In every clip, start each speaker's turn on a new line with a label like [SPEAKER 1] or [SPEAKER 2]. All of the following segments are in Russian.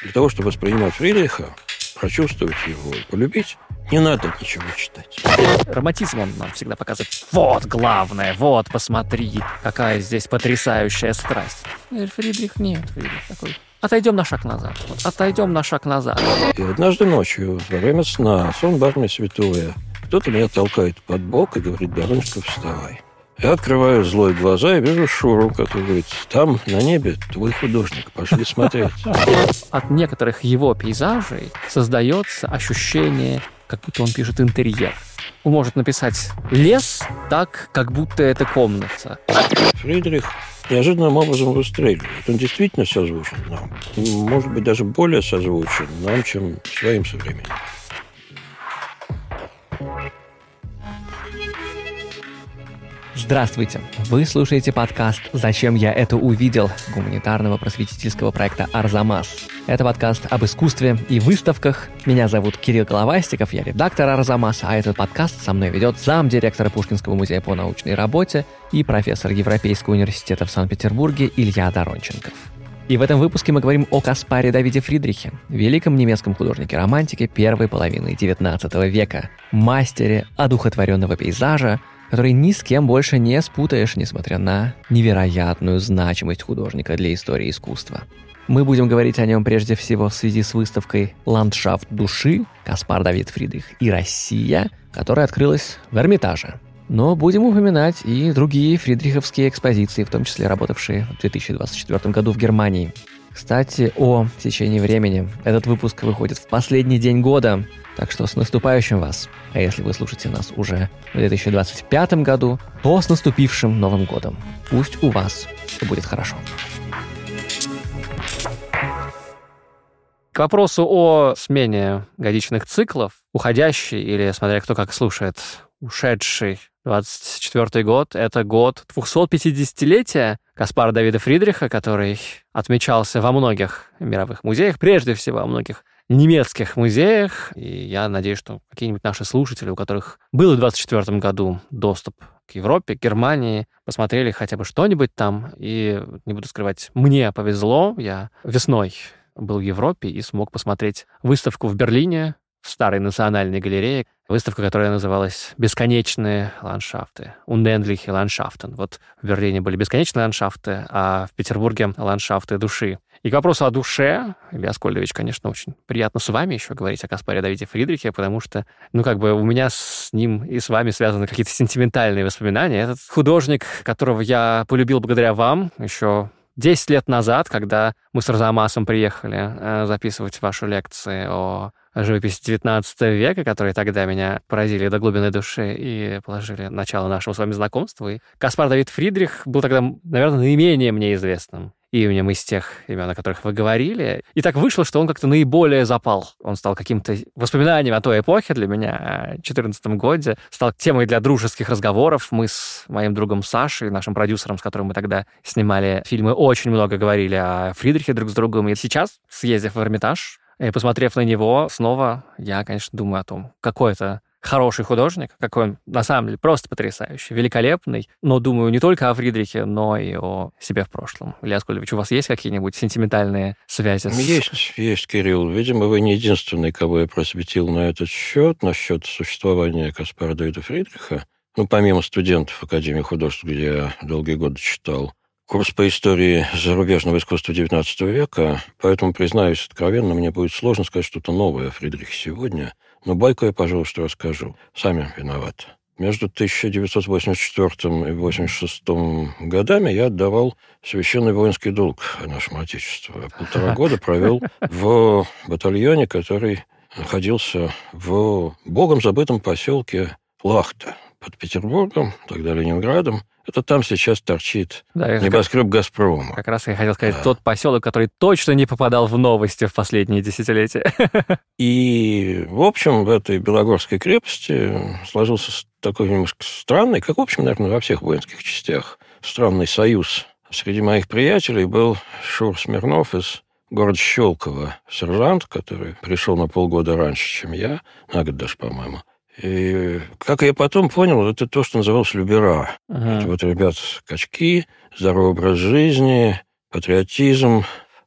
[SPEAKER 1] Для того, чтобы воспринимать Фридриха, прочувствовать его, полюбить, не надо ничего читать.
[SPEAKER 2] Романтизм он нам всегда показывает. Вот главное, вот, посмотри, какая здесь потрясающая страсть. Фридрих нет, Фридрих такой. Отойдем на шаг назад. Отойдем на шаг назад.
[SPEAKER 1] И однажды ночью, во время сна, сон барни святое, кто-то меня толкает под бок и говорит: Дорончиков, вставай. Я открываю злые глаза и вижу Шуру, который говорит: там, на небе, твой художник, пошли смотреть.
[SPEAKER 2] От некоторых его пейзажей создается ощущение, как будто он пишет интерьер. Он может написать лес так, как будто это комната.
[SPEAKER 1] Фридрих неожиданным образом выстреливает. Он действительно созвучен нам. Может быть, даже более созвучен нам, чем своим современникам.
[SPEAKER 3] Здравствуйте! Вы слушаете подкаст «Зачем я это увидел» гуманитарного просветительского проекта «Арзамас». Это подкаст об искусстве и выставках. Меня зовут Кирилл Головастиков, я редактор «Арзамаса», а этот подкаст со мной ведет замдиректора Пушкинского музея по научной работе и профессор Европейского университета в Санкт-Петербурге Илья Доронченков. И в этом выпуске мы говорим о Каспаре Давиде Фридрихе, великом немецком художнике-романтике первой половины XIX века, мастере одухотворенного пейзажа, который ни с кем больше не спутаешь, несмотря на невероятную значимость художника для истории искусства. Мы будем говорить о нем прежде всего в связи с выставкой «Ландшафт души. Каспар Давид Фридрих и Россия», которая открылась в Эрмитаже. Но будем упоминать и другие фридриховские экспозиции, в том числе работавшие в 2024 году в Германии. Кстати, о течении времени. Этот выпуск выходит в последний день года, так что с наступающим вас. А если вы слушаете нас уже в 2025 году, то с наступившим Новым годом. Пусть у вас все будет хорошо.
[SPEAKER 2] К вопросу о смене годичных циклов, уходящий или, смотря кто как слушает, ушедший 24-й год — это год 250-летия Каспара Давида Фридриха, который отмечался во многих мировых музеях, прежде всего во многих немецких музеях. И я надеюсь, что какие-нибудь наши слушатели, у которых был в 24 году доступ к Европе, к Германии, посмотрели хотя бы что-нибудь там. И, не буду скрывать, мне повезло. Я весной был в Европе и смог посмотреть выставку в Берлине, в Старой национальной галерее. Выставка, которая называлась «Бесконечные ландшафты», «Unendliche Landschaften». Вот в Берлине были бесконечные ландшафты, а в Петербурге ландшафты души. И к вопросу о душе, Илья Аскольдович, конечно, очень приятно с вами еще говорить о Каспаре Давиде Фридрихе, потому что, у меня с ним и с вами связаны какие-то сентиментальные воспоминания. Этот художник, которого я полюбил благодаря вам еще 10 лет назад, когда мы с Арзамасом приехали записывать вашу лекцию о живописи XIX века, которые тогда меня поразили до глубины души и положили начало нашего с вами знакомства. И Каспар Давид Фридрих был тогда, наверное, наименее мне известным именем из тех имен, о которых вы говорили. И так вышло, что он как-то наиболее запал. Он стал каким-то воспоминанием о той эпохе для меня, о 2014 году. Стал темой для дружеских разговоров. Мы с моим другом Сашей, нашим продюсером, с которым мы тогда снимали фильмы, очень много говорили о Фридрихе друг с другом. И сейчас, съездив в Эрмитаж и посмотрев на него, снова я, конечно, думаю о том, какой это хороший художник, какой он на самом деле просто потрясающий, великолепный. Но думаю не только о Фридрихе, но и о себе в прошлом. Илья Аскольдович, у вас есть какие-нибудь сентиментальные связи?
[SPEAKER 1] Есть, Кирилл. Видимо, вы не единственный, кого я просветил на этот счет, насчет существования Каспара Давида Фридриха. Помимо студентов Академии художеств, где я долгие годы читал курс по истории зарубежного искусства XIX века, поэтому, признаюсь откровенно, мне будет сложно сказать что-то новое о Фридрихе сегодня, но байку я, пожалуйста, расскажу. Сами виноваты. Между 1984 и 1986 годами я отдавал священный воинский долг нашему Отечеству. 1,5 года провел в батальоне, который находился в богом забытом поселке Лахта под Петербургом, тогда Ленинградом. Это там сейчас торчит небоскреб «Газпрома».
[SPEAKER 2] Как раз я хотел сказать, тот поселок, который точно не попадал в новости в последние десятилетия.
[SPEAKER 1] И, в общем, в этой Белогорской крепости сложился такой немножко странный, как, в общем, наверное, во всех воинских частях, странный союз. Среди моих приятелей был Шур Смирнов из города Щелково, сержант, который пришел на полгода раньше, чем я, на год даже, по-моему. И, как я потом понял, это то, что называлось любера. Это вот, ребят, качки, здоровый образ жизни, патриотизм,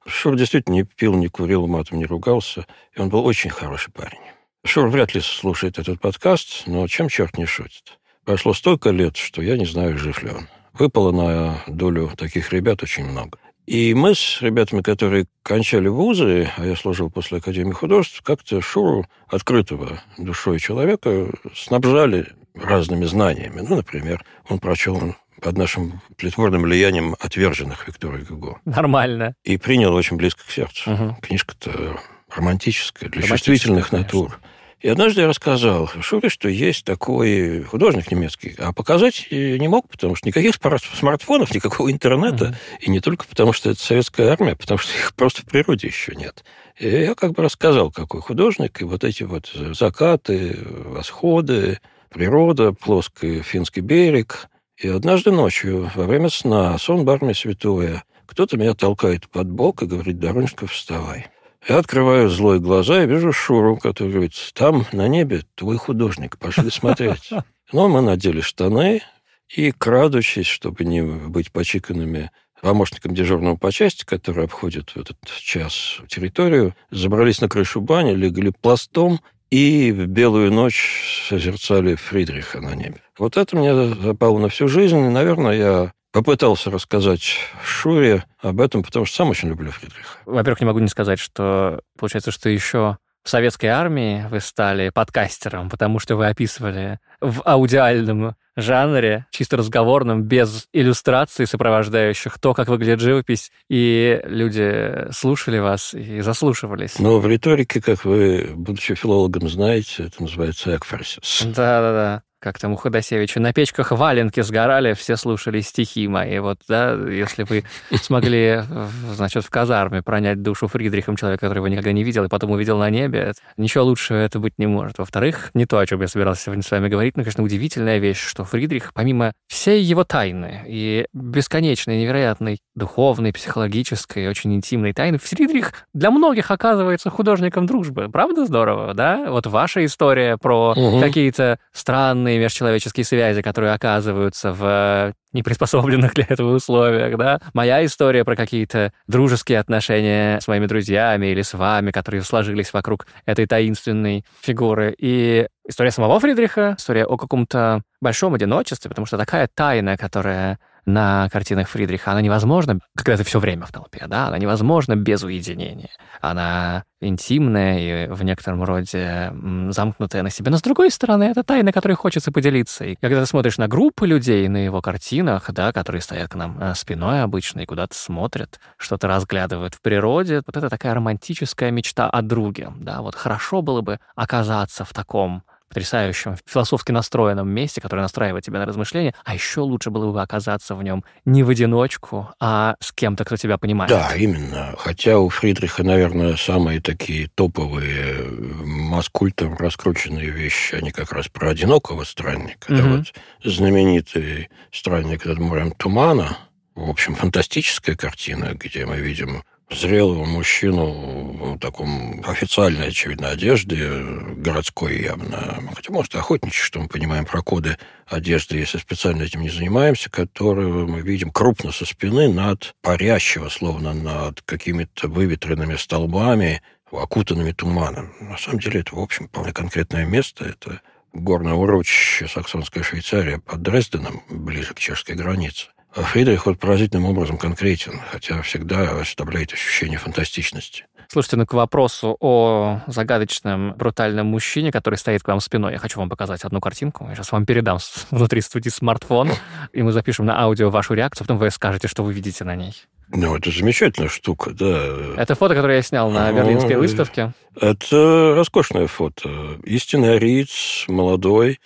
[SPEAKER 1] Шур действительно не пил, не курил, матом не ругался, и он был очень хороший парень. Шур вряд ли слушает этот подкаст, но чем черт не шутит. Прошло столько лет, что я не знаю, жив ли он. Выпало на долю таких ребят очень много. И мы с ребятами, которые кончали вузы, а я служил после Академии художеств, как-то Шуру, открытого душой человека, снабжали разными знаниями. Ну, например, он прочел под нашим притворным влиянием «Отверженных» Виктора Гюго.
[SPEAKER 2] Нормально.
[SPEAKER 1] И принял очень близко к сердцу.
[SPEAKER 2] Угу.
[SPEAKER 1] Книжка-то романтическая, для чувствительных натур. И однажды я рассказал Шуре, что есть такой художник немецкий, а показать не мог, потому что никаких смартфонов, никакого интернета, и не только потому, что это советская армия, потому что их просто в природе еще нет. И я как бы рассказал, какой художник, и вот эти вот закаты, восходы, природа, плоский финский берег. И однажды ночью, во время сна, сон барми святое, кто-то меня толкает под бок и говорит: «Дорончиков, вставай». Я открываю злые глаза и вижу Шуру, который говорит: «Там, на небе, твой художник, пошли смотреть». Но мы надели штаны и, крадучись, чтобы не быть почиканными помощником дежурного по части, который обходит в этот час территорию, забрались на крышу бани, легли пластом и в белую ночь созерцали Фридриха на небе. Вот это мне запало на всю жизнь, и, наверное, я попытался рассказать Шуре об этом, потому что сам очень люблю Фридриха.
[SPEAKER 2] Во-первых, не могу не сказать, что получается, что еще в советской армии вы стали подкастером, потому что вы описывали в аудиальном жанре, чисто разговорном, без иллюстраций сопровождающих то, как выглядит живопись, и люди слушали вас и заслушивались.
[SPEAKER 1] Но в риторике, как вы, будучи филологом, знаете, это называется экфорсис.
[SPEAKER 2] Да-да-да. Как там у Ходосевича, на печках валенки сгорали, все слушали стихи мои. Вот, да, если вы смогли, значит, в казарме пронять душу Фридрихом, человека, которого никогда не видел, и потом увидел на небе, ничего лучше это быть не может. Во-вторых, не то, о чем я собирался сегодня с вами говорить, но, конечно, удивительная вещь, что Фридрих, помимо всей его тайны и бесконечной, невероятной духовной, психологической, очень интимной тайны, Фридрих для многих оказывается художником дружбы. Правда здорово, да? Вот ваша история про какие-то странные межчеловеческие связи, которые оказываются в неприспособленных для этого условиях, да. Моя история про какие-то дружеские отношения с моими друзьями или с вами, которые сложились вокруг этой таинственной фигуры. И история самого Фридриха, история о каком-то большом одиночестве, потому что такая тайна, которая на картинах Фридриха, она невозможна, когда ты все время в толпе, да, она невозможна без уединения. Она интимная и в некотором роде замкнутая на себе. Но, с другой стороны, это тайна, которой хочется поделиться. И когда ты смотришь на группы людей на его картинах, да, которые стоят к нам спиной обычно и куда-то смотрят, что-то разглядывают в природе, вот это такая романтическая мечта о друге. Да, вот хорошо было бы оказаться в таком потрясающем, философски настроенном месте, которое настраивает тебя на размышления, а еще лучше было бы оказаться в нем не в одиночку, а с кем-то, кто тебя понимает.
[SPEAKER 1] Да, именно. Хотя у Фридриха, наверное, самые такие топовые, масс-культом раскрученные вещи, они как раз про одинокого странника. Да, вот знаменитый странник над морем тумана, в общем, фантастическая картина, где мы видим зрелого мужчину в таком официальной, очевидно, одежде, городской явно, хотя, может, охотничий, что мы понимаем про коды одежды, если специально этим не занимаемся, которого мы видим крупно со спины над парящего, словно над какими-то выветренными столбами, окутанными туманом. На самом деле это, в общем, вполне конкретное место. Это горное урочище Саксонская Швейцария под Дрезденом, ближе к чешской границе. А Фридрих вот поразительным образом конкретен, хотя всегда оставляет ощущение фантастичности.
[SPEAKER 2] Слушайте, ну к вопросу о загадочном, брутальном мужчине, который стоит к вам спиной, я хочу вам показать одну картинку. Я сейчас вам передам внутри студии смартфон, и мы запишем на аудио вашу реакцию, потом вы скажете, что вы видите на ней.
[SPEAKER 1] Ну, это замечательная штука, да.
[SPEAKER 2] Это фото, которое я снял на Берлинской выставке.
[SPEAKER 1] Это роскошное фото. Истинный ариец, молодой.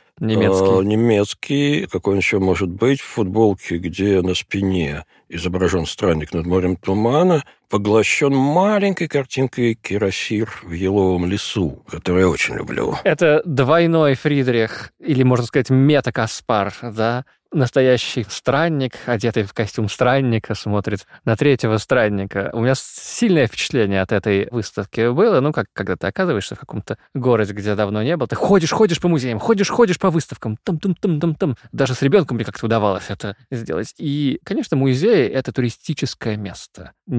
[SPEAKER 1] Немецкий. Какой он еще может быть? В футболке, где на спине изображен странник над морем тумана, поглощен маленькой картинкой «Кирасир в еловом лесу», которую я очень люблю.
[SPEAKER 2] Это двойной Фридрих, или, можно сказать, мета-Каспар, да? Настоящий странник, одетый в костюм странника, смотрит на третьего странника. У меня сильное впечатление от этой выставки было. Ну, как когда ты оказываешься в каком-то городе, где давно не был, ты ходишь по музеям, ходишь по выставкам, там. Даже с ребенком мне как-то удавалось это сделать. И, конечно, музей — это туристическое место. Не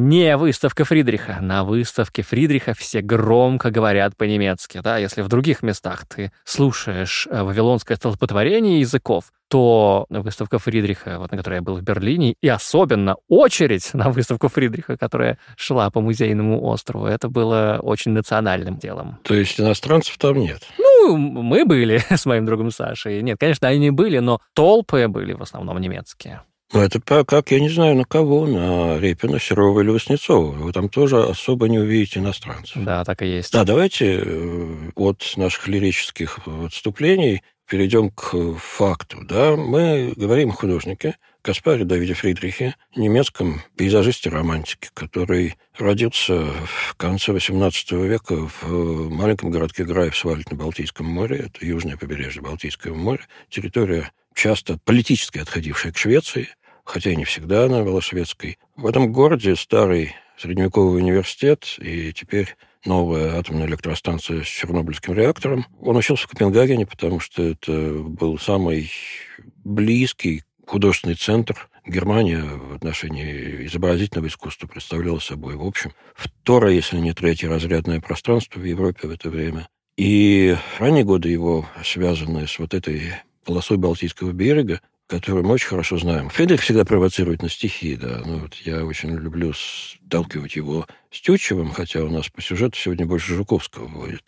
[SPEAKER 2] выставка Фридриха. На выставке Фридриха все громко говорят по-немецки. Да? Если в других местах ты слушаешь вавилонское столпотворение языков, то выставка Фридриха, вот на которой я был в Берлине, и особенно очередь на выставку Фридриха, которая шла по Музейному острову, это было очень национальным делом.
[SPEAKER 1] То есть иностранцев там нет?
[SPEAKER 2] Ну, мы были с моим другом Сашей. Нет, конечно, они были, но толпы были в основном немецкие.
[SPEAKER 1] Ну, это как, я не знаю, на кого, на Репина, Серова или Васнецова. Вы там тоже особо не увидите иностранцев.
[SPEAKER 2] Да, так и есть.
[SPEAKER 1] Да, давайте от наших лирических отступлений перейдем к факту. Да? Мы говорим о художнике Каспаре Давиде Фридрихе, немецком пейзажисте-романтике, который родился в конце XVIII века в маленьком городке Грайфсвальд на Балтийском море. Это южное побережье Балтийского моря. Территория, часто политически отходившая к Швеции, хотя и не всегда она была шведской. В этом городе старый средневековый университет и теперь новая атомная электростанция с чернобыльским реактором. Он учился в Копенгагене, потому что это был самый близкий художественный центр. Германия в отношении изобразительного искусства представляла собой, в общем, второе, если не третье, разрядное пространство в Европе в это время. И ранние годы его связаны с вот этой полосой Балтийского берега, которую мы очень хорошо знаем. Фридрих всегда провоцирует на стихи, да. Ну, вот я очень люблю сталкивать его с Тютчевым, хотя у нас по сюжету сегодня больше Жуковского будет.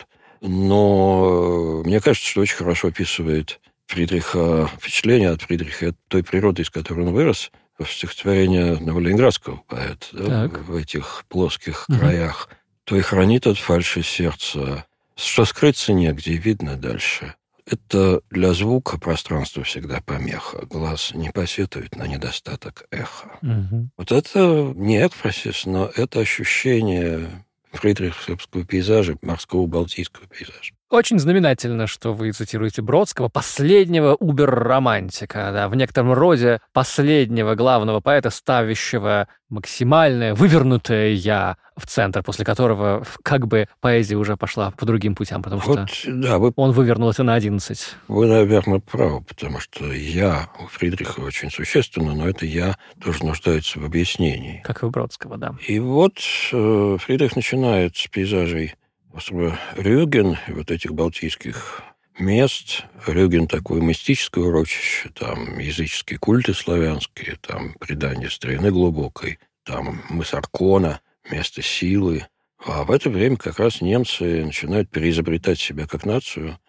[SPEAKER 1] Но мне кажется, что очень хорошо описывает Фридриха впечатление от Фридриха, от той природы, из которой он вырос, в стихотворении одного ленинградского поэта, да, в этих плоских краях. То и хранит от фальши сердца, что скрыться негде, видно дальше. Это для звука пространство всегда помеха. Глаз не посетует на недостаток эха. Вот это не экспрессис, но это ощущение фридриховского пейзажа, морского балтийского пейзажа.
[SPEAKER 2] Очень знаменательно, что вы цитируете Бродского, последнего убер-романтика, да, в некотором роде последнего главного поэта, ставящего максимальное, вывернутое «я» в центр, после которого как бы поэзия уже пошла по другим путям, потому
[SPEAKER 1] вот,
[SPEAKER 2] что
[SPEAKER 1] да,
[SPEAKER 2] он вывернул это на 11.
[SPEAKER 1] Вы, наверное, правы, потому что «я» у Фридриха очень существенно, но это «я» тоже нуждается в объяснении.
[SPEAKER 2] Как и у Бродского, да.
[SPEAKER 1] И вот Фридрих начинает с пейзажей острова Рюген, вот этих балтийских мест. Рюген такое мистическое урочище, там языческие культы славянские, там предание старины глубокой, там мыс Аркона, место силы. А в это время как раз немцы начинают переизобретать себя как нацию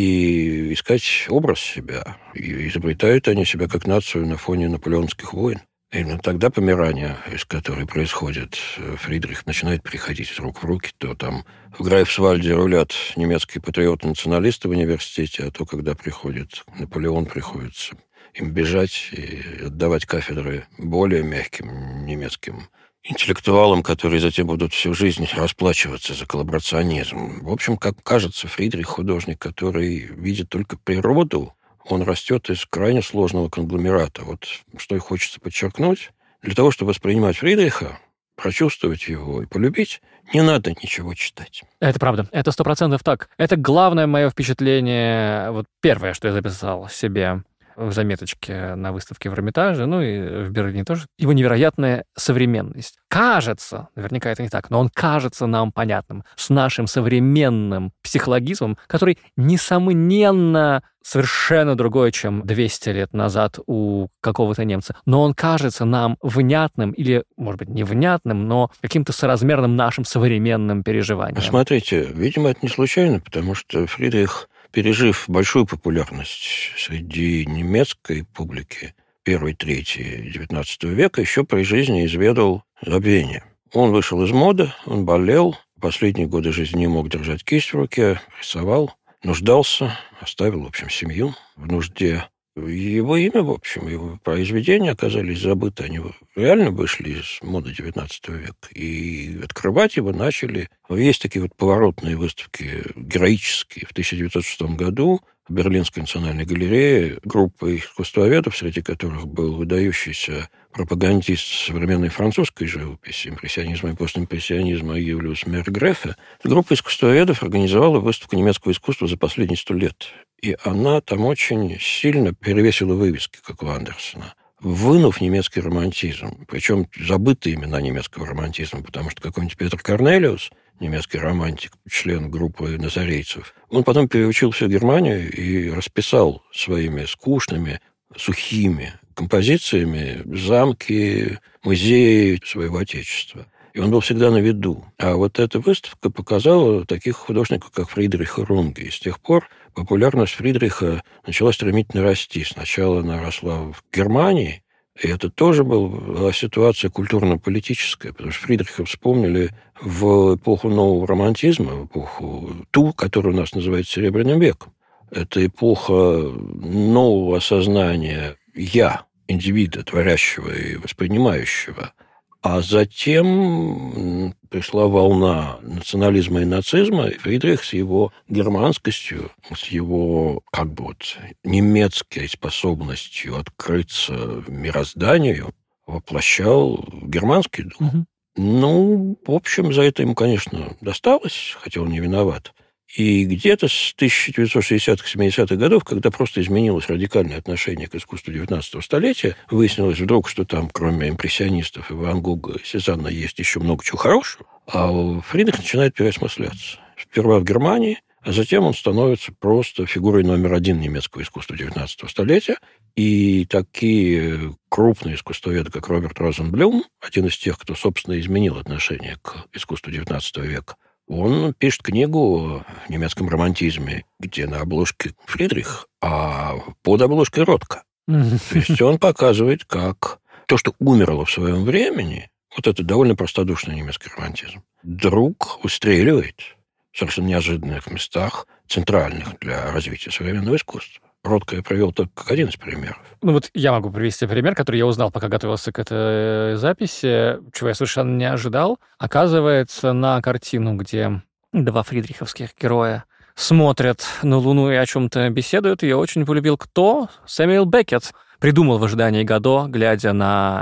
[SPEAKER 1] и искать образ себя. И изобретают они себя как нацию на фоне наполеонских войн. Именно тогда помирание, из которой происходит, Фридрих начинает переходить из рук в руки. То там в Грайфсвальде рулят немецкие патриоты-националисты в университете, а то, когда приходит Наполеон, приходится им бежать и отдавать кафедры более мягким немецким интеллектуалам, которые затем будут всю жизнь расплачиваться за коллаборационизм. В общем, как кажется, Фридрих художник, который видит только природу. Он растет из крайне сложного конгломерата. Вот что и хочется подчеркнуть. Для того, чтобы воспринимать Фридриха, прочувствовать его и полюбить, не надо ничего читать.
[SPEAKER 2] Это правда. Это 100% так. Это главное мое впечатление. Вот первое, что я записал себе в заметочке на выставке в Эрмитаже, ну и в Берлине тоже, его невероятная современность. Кажется, наверняка это не так, но он кажется нам понятным, с нашим современным психологизмом, который, несомненно, совершенно другой, чем 200 лет назад у какого-то немца. Но он кажется нам внятным или, может быть, невнятным, но каким-то соразмерным нашим современным переживанием.
[SPEAKER 1] Смотрите, видимо, это не случайно, потому что Фридрих, пережив большую популярность среди немецкой публики первой трети XIX века, еще при жизни изведал забвение. Он вышел из моды, он болел, последние годы жизни не мог держать кисть в руке, рисовал, нуждался, оставил, в общем, семью в нужде. Его имя, в общем, его произведения оказались забыты. Они реально вышли из моды XIX века. И открывать его начали. Есть такие вот поворотные выставки героические. В 1906 году в Берлинской национальной галерее группа искусствоведов, среди которых был выдающийся пропагандист современной французской живописи, импрессионизма и постимпрессионизма Юлиус Мейер-Грефе, группа искусствоведов организовала выставку немецкого искусства за последние 100 лет. И она там очень сильно перевесила вывески, как у Андерсона. вынув немецкий романтизм, причем забытые имена немецкого романтизма, потому что какой-нибудь Петр Корнелиус, немецкий романтик, член группы назарейцев, он потом переучил всю Германию и расписал своими скучными, сухими композициями замки, музеи своего отечества. И он был всегда на виду. А вот эта выставка показала таких художников, как Фридриха Рунге. И с тех пор популярность Фридриха начала стремительно расти. Сначала она росла в Германии, и это тоже была ситуация культурно-политическая, потому что Фридриха вспомнили в эпоху нового романтизма, в эпоху ту, которая у нас называется Серебряным веком. Это эпоха нового осознания «я», индивида, творящего и воспринимающего. А затем пришла волна национализма и нацизма, и Фридрих с его германскостью, с его немецкой способностью открыться мирозданию воплощал германский дух. Ну, в общем, за это ему, конечно, досталось, хотя он не виноват. И где-то с 1960-х, 70-х годов, когда просто изменилось радикальное отношение к искусству XIX столетия, выяснилось вдруг, что там, кроме импрессионистов и Ван Гога и Сезанна, есть еще много чего хорошего, а Фридрих начинает переосмысляться. Сперва в Германии, а затем он становится просто фигурой номер один немецкого искусства XIX столетия. И такие крупные искусствоведы, как Роберт Розенблюм, один из тех, кто, собственно, изменил отношение к искусству XIX века, он пишет книгу о немецком романтизме, где на обложке Фридрих, а под обложкой Ротко. То есть он показывает, как то, что умерло в своем времени, вот это довольно простодушный немецкий романтизм, вдруг устреливает в совершенно неожиданных местах, центральных для развития современного искусства. Ротко я привел только как один из примеров.
[SPEAKER 2] Ну вот я могу привести пример, который я узнал, пока готовился к этой записи, чего я совершенно не ожидал. Оказывается, на картину, где два фридриховских героя смотрят на Луну и о чем-то беседуют, я очень полюбил кто? Сэмюэл Беккет. Придумал в ожидании Годо, глядя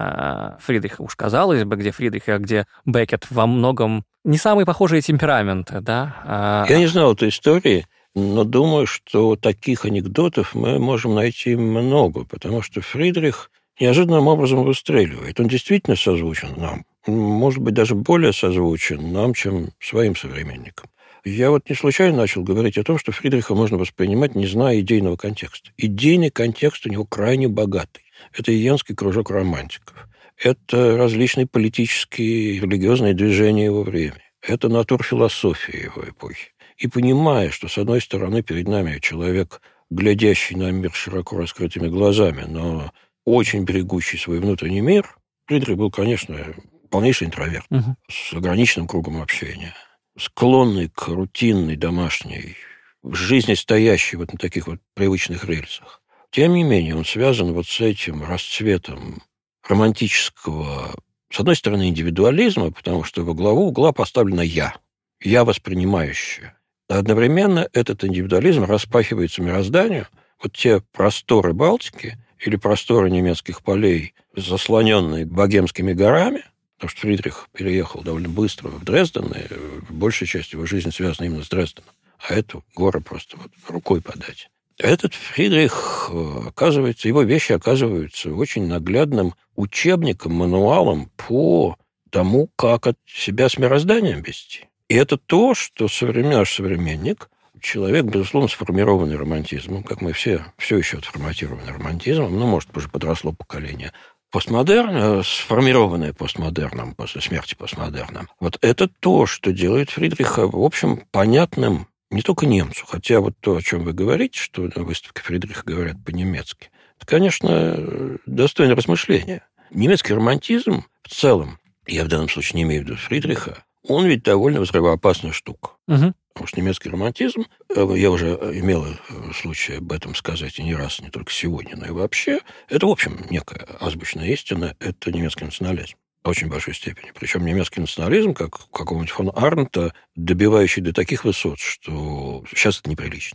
[SPEAKER 2] на Фридриха. Уж казалось бы, где Фридрих, а где Беккет во многом не самые похожие темпераменты, да?
[SPEAKER 1] Я не знал этой истории, но думаю, что таких анекдотов мы можем найти много, потому что Фридрих неожиданным образом выстреливает. Он действительно созвучен нам, может быть, даже более созвучен нам, чем своим современникам. Я вот не случайно начал говорить о том, что Фридриха можно воспринимать, не зная идейного контекста. Идейный контекст у него крайне богатый. Это Йенский кружок романтиков. Это различные политические и религиозные движения его времени. Это натурфилософия его эпохи. И понимая, что, с одной стороны, перед нами человек, глядящий на мир широко раскрытыми глазами, но очень берегущий свой внутренний мир, Фридрих был, конечно, полнейший интроверт, с ограниченным кругом общения, склонный к рутинной, домашней жизни, стоящей вот на таких вот привычных рельсах. Тем не менее, он связан вот с этим расцветом романтического, с одной стороны, индивидуализма, потому что во главу угла поставлено «я», «я воспринимающее». Одновременно этот индивидуализм распахивается мирозданию. Вот те просторы Балтики или просторы немецких полей, заслоненные Богемскими горами, потому что Фридрих переехал довольно быстро в Дрезден, и большая часть его жизни связана именно с Дрезденом. А эту горы просто вот рукой подать. Этот Фридрих, оказывается, его вещи оказываются очень наглядным учебником, мануалом по тому, как от себя с мирозданием вести. И это то, что наш современник, человек, безусловно, сформированный романтизмом, как мы все еще отформатированы романтизмом, может, уже подросло поколение, постмодерн, сформированное постмодерном, после смерти постмодерном. Вот это то, что делает Фридриха, в общем, понятным не только немцу, хотя вот то, о чем вы говорите, что на выставке Фридриха говорят по-немецки, это, конечно, достойно размышления. Немецкий романтизм в целом, я в данном случае не имею в виду Фридриха, он ведь довольно взрывоопасная штука. Потому что немецкий романтизм, я уже имел случай об этом сказать и не раз, не только сегодня, но и вообще, это, в общем, некая азбучная истина, это немецкий национализм в очень большой степени. Причем немецкий национализм, как какого-нибудь фон Арнта, добивающий до таких высот, что сейчас это неприлично.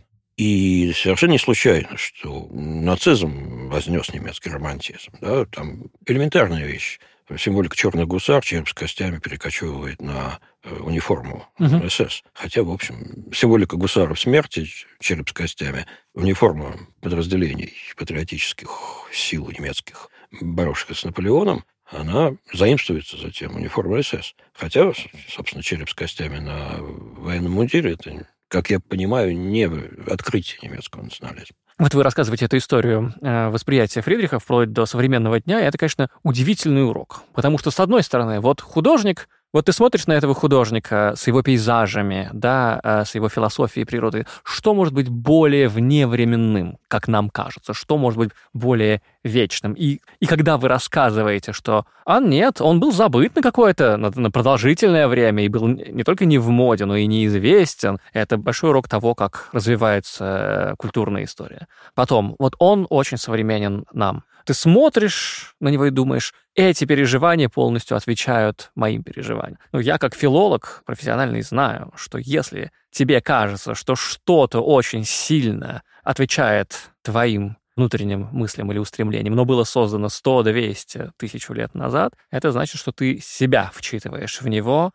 [SPEAKER 1] И совершенно не случайно, что нацизм вознес немецкий романтизм. Да? Там элементарная вещь. символика черных гусар, череп с костями перекочевывает на униформу СС. Хотя, в общем, символика гусаров смерти, череп с костями, униформа подразделений патриотических сил немецких, боровшихся с Наполеоном, она заимствуется затем униформой СС. Хотя, собственно, череп с костями на военном мундире – это, как я понимаю, не открытие немецкого национализма.
[SPEAKER 2] Вот вы рассказываете эту историю восприятия Фридриха вплоть до современного дня, и это, конечно, удивительный урок. Потому что, с одной стороны, вот художник, вот ты смотришь на этого художника с его пейзажами, да, с его философией природы, что может быть более вневременным, как нам кажется, что может быть более вечным? И когда вы рассказываете, что нет, он был забыт на какое-то, на продолжительное время, и был не только не в моде, но и неизвестен, это большой урок того, как развивается культурная история. Потом, вот он очень современен нам. Ты смотришь на него и думаешь, эти переживания полностью отвечают моим переживаниям. Я как филолог профессиональный знаю, что если тебе кажется, что что-то очень сильно отвечает твоим внутренним мыслям или устремлениям, но было создано 100, 200, 1000 лет назад, это значит, что ты себя вчитываешь в него,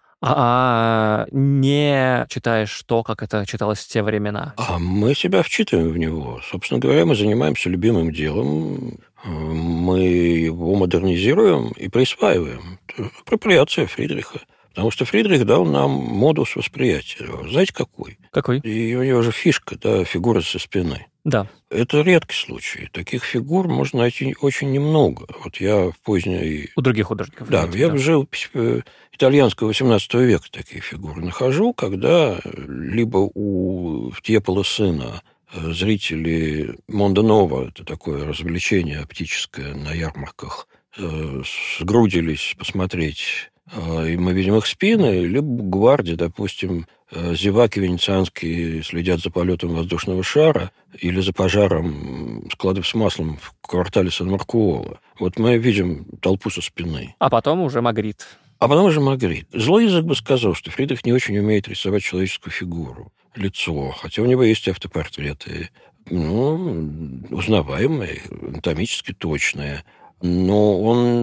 [SPEAKER 2] а не читаешь то, как это читалось в те времена.
[SPEAKER 1] А мы себя вчитываем в него. Собственно говоря, мы занимаемся любимым делом, мы его модернизируем и присваиваем. Апроприация Фридриха. Потому что Фридрих дал нам модус восприятия. Знаете, какой?
[SPEAKER 2] Какой?
[SPEAKER 1] И у него же фишка, да, фигура со спины.
[SPEAKER 2] Да.
[SPEAKER 1] Это редкий случай. Таких фигур можно найти очень немного. Вот я в поздней...
[SPEAKER 2] У других художников.
[SPEAKER 1] Да, я в живописи итальянского XVIII века такие фигуры нахожу, когда либо у Тьепола сына зрители Мондо Ново, это такое развлечение оптическое на ярмарках, сгрудились посмотреть, и мы видим их спины, либо гвардии, допустим, зеваки венецианские следят за полетом воздушного шара или за пожаром складов с маслом в квартале Сан-Маркуоло. Вот мы видим толпу со спины.
[SPEAKER 2] А потом уже Магрит.
[SPEAKER 1] Злой язык бы сказал, что Фридрих не очень умеет рисовать человеческую фигуру, лицо, хотя у него есть автопортреты, узнаваемые, анатомически точные. Но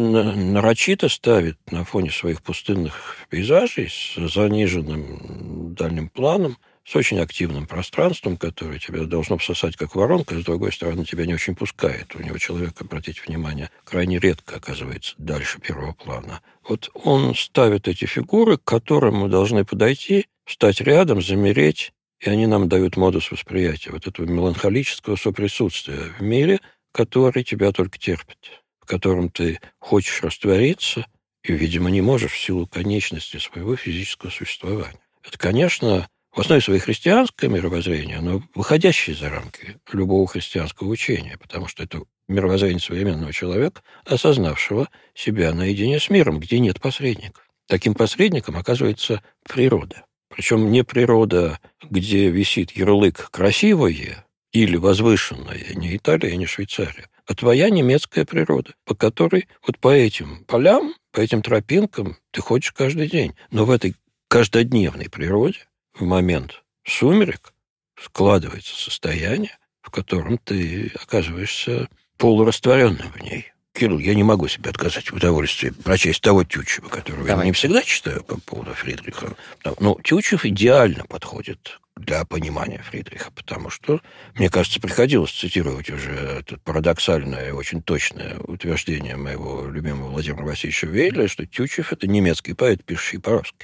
[SPEAKER 1] он нарочито ставит на фоне своих пустынных пейзажей с заниженным дальним планом, с очень активным пространством, которое тебя должно всосать как воронка, и, с другой стороны, тебя не очень пускает. У него человек, обратите внимание, крайне редко оказывается дальше первого плана. Вот он ставит эти фигуры, к которым мы должны подойти, встать рядом, замереть, и они нам дают модус восприятия, вот этого меланхолического соприсутствия в мире, который тебя только терпит, в котором ты хочешь раствориться и, видимо, не можешь в силу конечности своего физического существования. Это, конечно, в основе своей христианское мировоззрение, но выходящее за рамки любого христианского учения, потому что это мировоззрение современного человека, осознавшего себя наедине с миром, где нет посредников. Таким посредником оказывается природа. Причем не природа, где висит ярлык «красивое» или «возвышенное», не Италия, не Швейцария, а твоя немецкая природа, по которой вот по этим полям, по этим тропинкам ты ходишь каждый день. Но в этой каждодневной природе в момент сумерек складывается состояние, в котором ты оказываешься полурастворенным в ней. Кирилл, я не могу себе отказать в удовольствии прочесть того Тютчева, которого я не всегда читаю по поводу Фридриха. Но Тютчев идеально подходит для понимания Фридриха, потому что, мне кажется, приходилось цитировать уже это парадоксальное и очень точное утверждение моего любимого Владимира Васильевича Вейля, что Тютчев – это немецкий поэт, пишущий по-русски.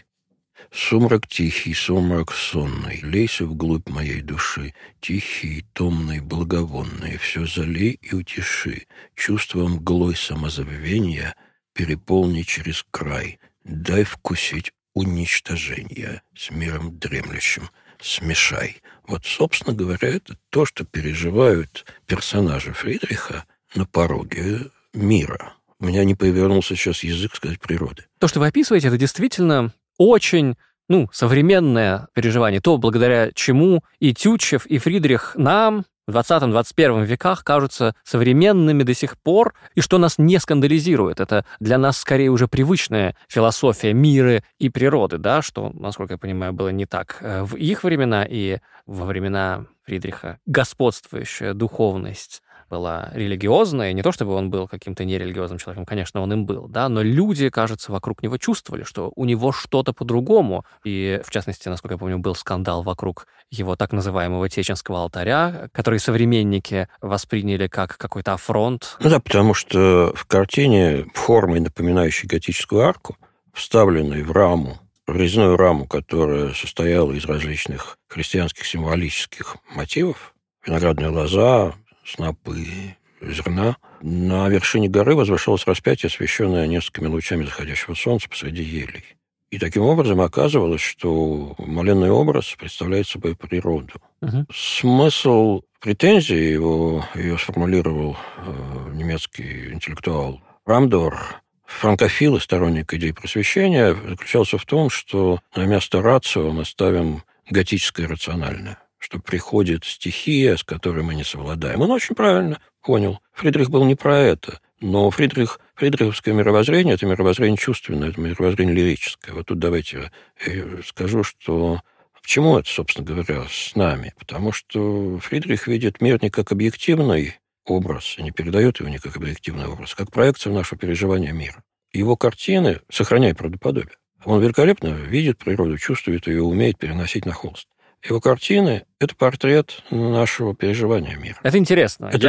[SPEAKER 1] Сумрак тихий, сумрак сонный, лейся вглубь моей души, тихий, томный, благовонный, все залей и утеши, чувством мглой самозабвения переполни через край, дай вкусить уничтожения, с миром дремлющим смешай. Вот, собственно говоря, это то, что переживают персонажи Фридриха на пороге мира. У меня не повернулся сейчас язык сказать природы.
[SPEAKER 2] То, что вы описываете, это действительно очень, современное переживание, то, благодаря чему и Тютчев, и Фридрих нам в 20-21 веках кажутся современными до сих пор, и что нас не скандализирует. Это для нас скорее уже привычная философия мира и природы, да, что, насколько я понимаю, было не так в их времена и во времена Фридриха. Господствующая духовность была религиозная. Не то, чтобы он был каким-то нерелигиозным человеком, конечно, он им был, да, но люди, кажется, вокруг него чувствовали, что у него что-то по-другому. И, в частности, насколько я помню, был скандал вокруг его так называемого Теченского алтаря, который современники восприняли как какой-то афронт.
[SPEAKER 1] Ну да, потому что в картине формой, напоминающей готическую арку, вставленной в раму, резную раму, которая состояла из различных христианских символических мотивов, виноградная лоза, снопы, зерна, на вершине горы возвышалось распятие, освещенное несколькими лучами заходящего солнца посреди елей. И таким образом оказывалось, что моленный образ представляет собой природу.
[SPEAKER 2] Угу.
[SPEAKER 1] Смысл претензии ее сформулировал немецкий интеллектуал Рамдор, франкофил и сторонник идей просвещения, заключался в том, что на место рацио мы ставим готическое рациональное, что приходит стихия, с которой мы не совладаем. Он очень правильно понял. Фридрих был не про это. Но фридриховское мировоззрение – это мировоззрение чувственное, это мировоззрение лирическое. Вот тут давайте я скажу, что почему это, собственно говоря, с нами? Потому что Фридрих видит мир не как объективный образ, и не передает его не как объективный образ, а как проекцию нашего переживания мира. Его картины сохраняют правдоподобие. Он великолепно видит природу, чувствует ее, умеет переносить на холст. Его картины – это портрет нашего переживания мира.
[SPEAKER 2] Это интересно.
[SPEAKER 1] Это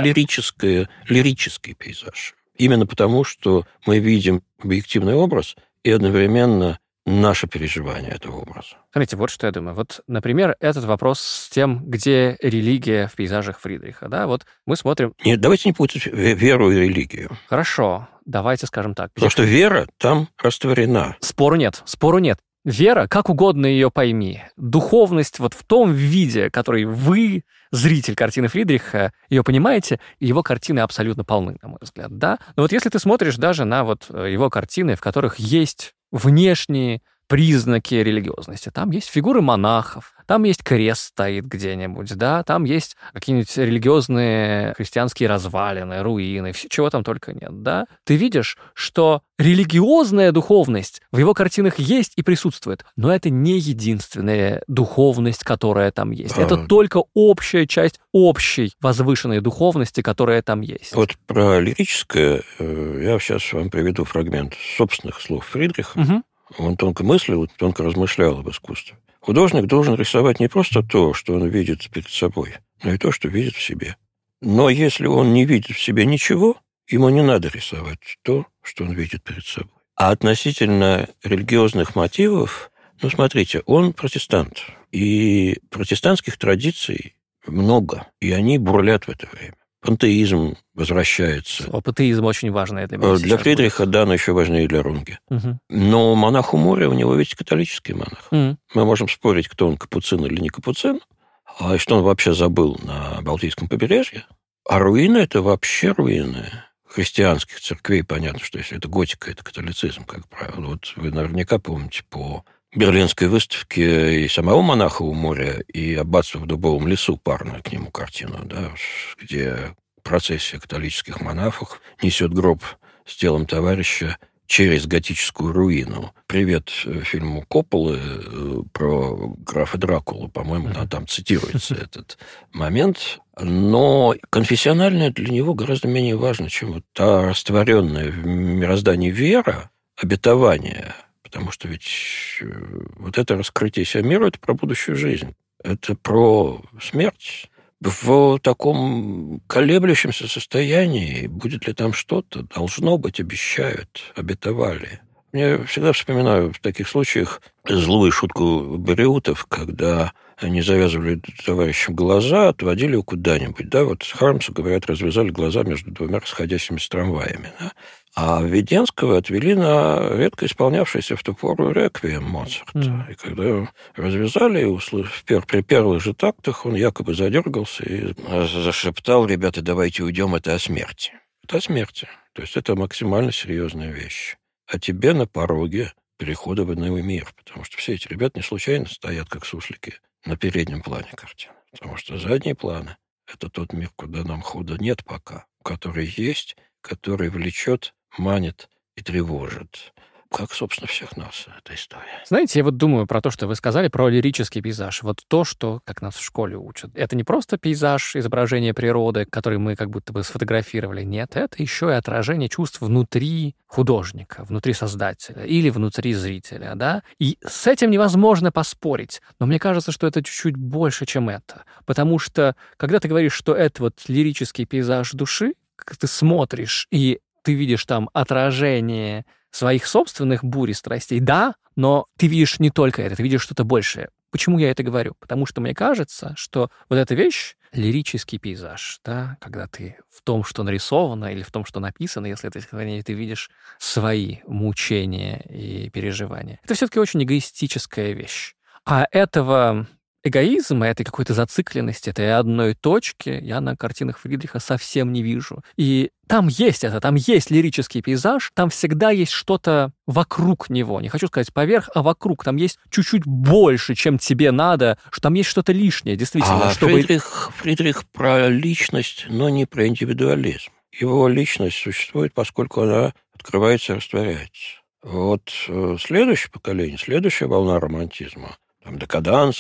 [SPEAKER 1] лирический пейзаж. Именно потому, что мы видим объективный образ и одновременно наше переживание этого образа.
[SPEAKER 2] Смотрите, вот что я думаю. Вот, например, этот вопрос с тем, где религия в пейзажах Фридриха, да, вот мы смотрим...
[SPEAKER 1] Нет, давайте не путать веру и религию.
[SPEAKER 2] Хорошо, давайте скажем так.
[SPEAKER 1] Потому что вера там растворена.
[SPEAKER 2] Спору нет. Вера, как угодно ее пойми, духовность вот в том виде, который вы, зритель картины Фридриха, ее понимаете, его картины абсолютно полны, на мой взгляд, да? Но вот если ты смотришь даже на вот его картины, в которых есть внешние признаки религиозности, там есть фигуры монахов, там есть крест стоит где-нибудь, да, там есть какие-нибудь религиозные христианские развалины, руины, чего там только нет, да. Ты видишь, что религиозная духовность в его картинах есть и присутствует, но это не единственная духовность, которая там есть. Это только общая часть общей возвышенной духовности, которая там есть.
[SPEAKER 1] Вот про лирическое я сейчас вам приведу фрагмент собственных слов Фридриха.
[SPEAKER 2] Угу.
[SPEAKER 1] Он тонко мыслил, тонко размышлял об искусстве. Художник должен рисовать не просто то, что он видит перед собой, но и то, что видит в себе. Но если он не видит в себе ничего, ему не надо рисовать то, что он видит перед собой. А относительно религиозных мотивов, ну, смотрите, он протестант. И протестантских традиций много, и они бурлят в это время. Пантеизм возвращается.
[SPEAKER 2] Пантеизм очень важный для меня.
[SPEAKER 1] Для Фридриха, да, но еще важнее для Рунге.
[SPEAKER 2] Угу.
[SPEAKER 1] Но монах у моря, у него ведь католический монах.
[SPEAKER 2] Угу. Мы
[SPEAKER 1] можем спорить, кто он, капуцин или не капуцин, а что он вообще забыл на Балтийском побережье. А руины – это вообще руины христианских церквей. Понятно, что если это готика, это католицизм, как правило. Вот вы наверняка помните по Берлинской выставке и самого монаха у моря, и аббатство в Дубовом лесу, парную к нему картину, да, где процессия католических монахов несет гроб с телом товарища через готическую руину. Привет фильму Копполы про графа Дракулу, по-моему, там цитируется этот момент. Но конфессиональное для него гораздо менее важно, чем вот та растворенная в мироздании вера, обетование. Потому что ведь вот это раскрытие себя миру – это про будущую жизнь. Это про смерть. В таком колеблющемся состоянии, будет ли там что-то, должно быть, обещают, обетовали. Я всегда вспоминаю в таких случаях злую шутку Бариутов, когда они завязывали товарищам глаза, отводили его куда-нибудь. Да, вот Хармсу, говорят, развязали глаза между двумя расходящимися трамваями. Да? А Введенского отвели на редко исполнявшийся в ту пору реквием Моцарта. И когда развязали, при первых же тактах он якобы задергался и зашептал: «Ребята, давайте уйдем, это о смерти». Это о смерти. То есть это максимально серьезная вещь. А тебе на пороге перехода в иной мир. Потому что все эти ребята не случайно стоят, как суслики, на переднем плане картины. Потому что задние планы – это тот мир, куда нам хода нет пока, который есть, который влечет, манит и тревожит. как, собственно, всех нас, эта история.
[SPEAKER 2] Знаете, я вот думаю про то, что вы сказали, про лирический пейзаж. Вот то, что, как нас в школе учат. Это не просто пейзаж, изображение природы, который мы как будто бы сфотографировали. Нет, это еще и отражение чувств внутри художника, внутри создателя или внутри зрителя, да? И с этим невозможно поспорить. Но мне кажется, что это чуть-чуть больше, чем это. Потому что, когда ты говоришь, что это вот лирический пейзаж души, как ты смотришь, и ты видишь там отражение своих собственных бурь и страстей, да, но ты видишь не только это, ты видишь что-то большее. Почему я это говорю? Потому что мне кажется, что вот эта вещь — лирический пейзаж, да, когда ты в том, что нарисовано, или в том, что написано, если это стихотворение, ты видишь свои мучения и переживания. Это все-таки очень эгоистическая вещь. А этого эгоизма, этой какой-то зацикленности, этой одной точки я на картинах Фридриха совсем не вижу. И там есть это, там есть лирический пейзаж, там всегда есть что-то вокруг него. Не хочу сказать поверх, а вокруг. Там есть чуть-чуть больше, чем тебе надо, что там есть что-то лишнее, действительно.
[SPEAKER 1] Фридрих про личность, но не про индивидуализм. Его личность существует, поскольку она открывается и растворяется. Вот следующее поколение, следующая волна романтизма, там, декаданс,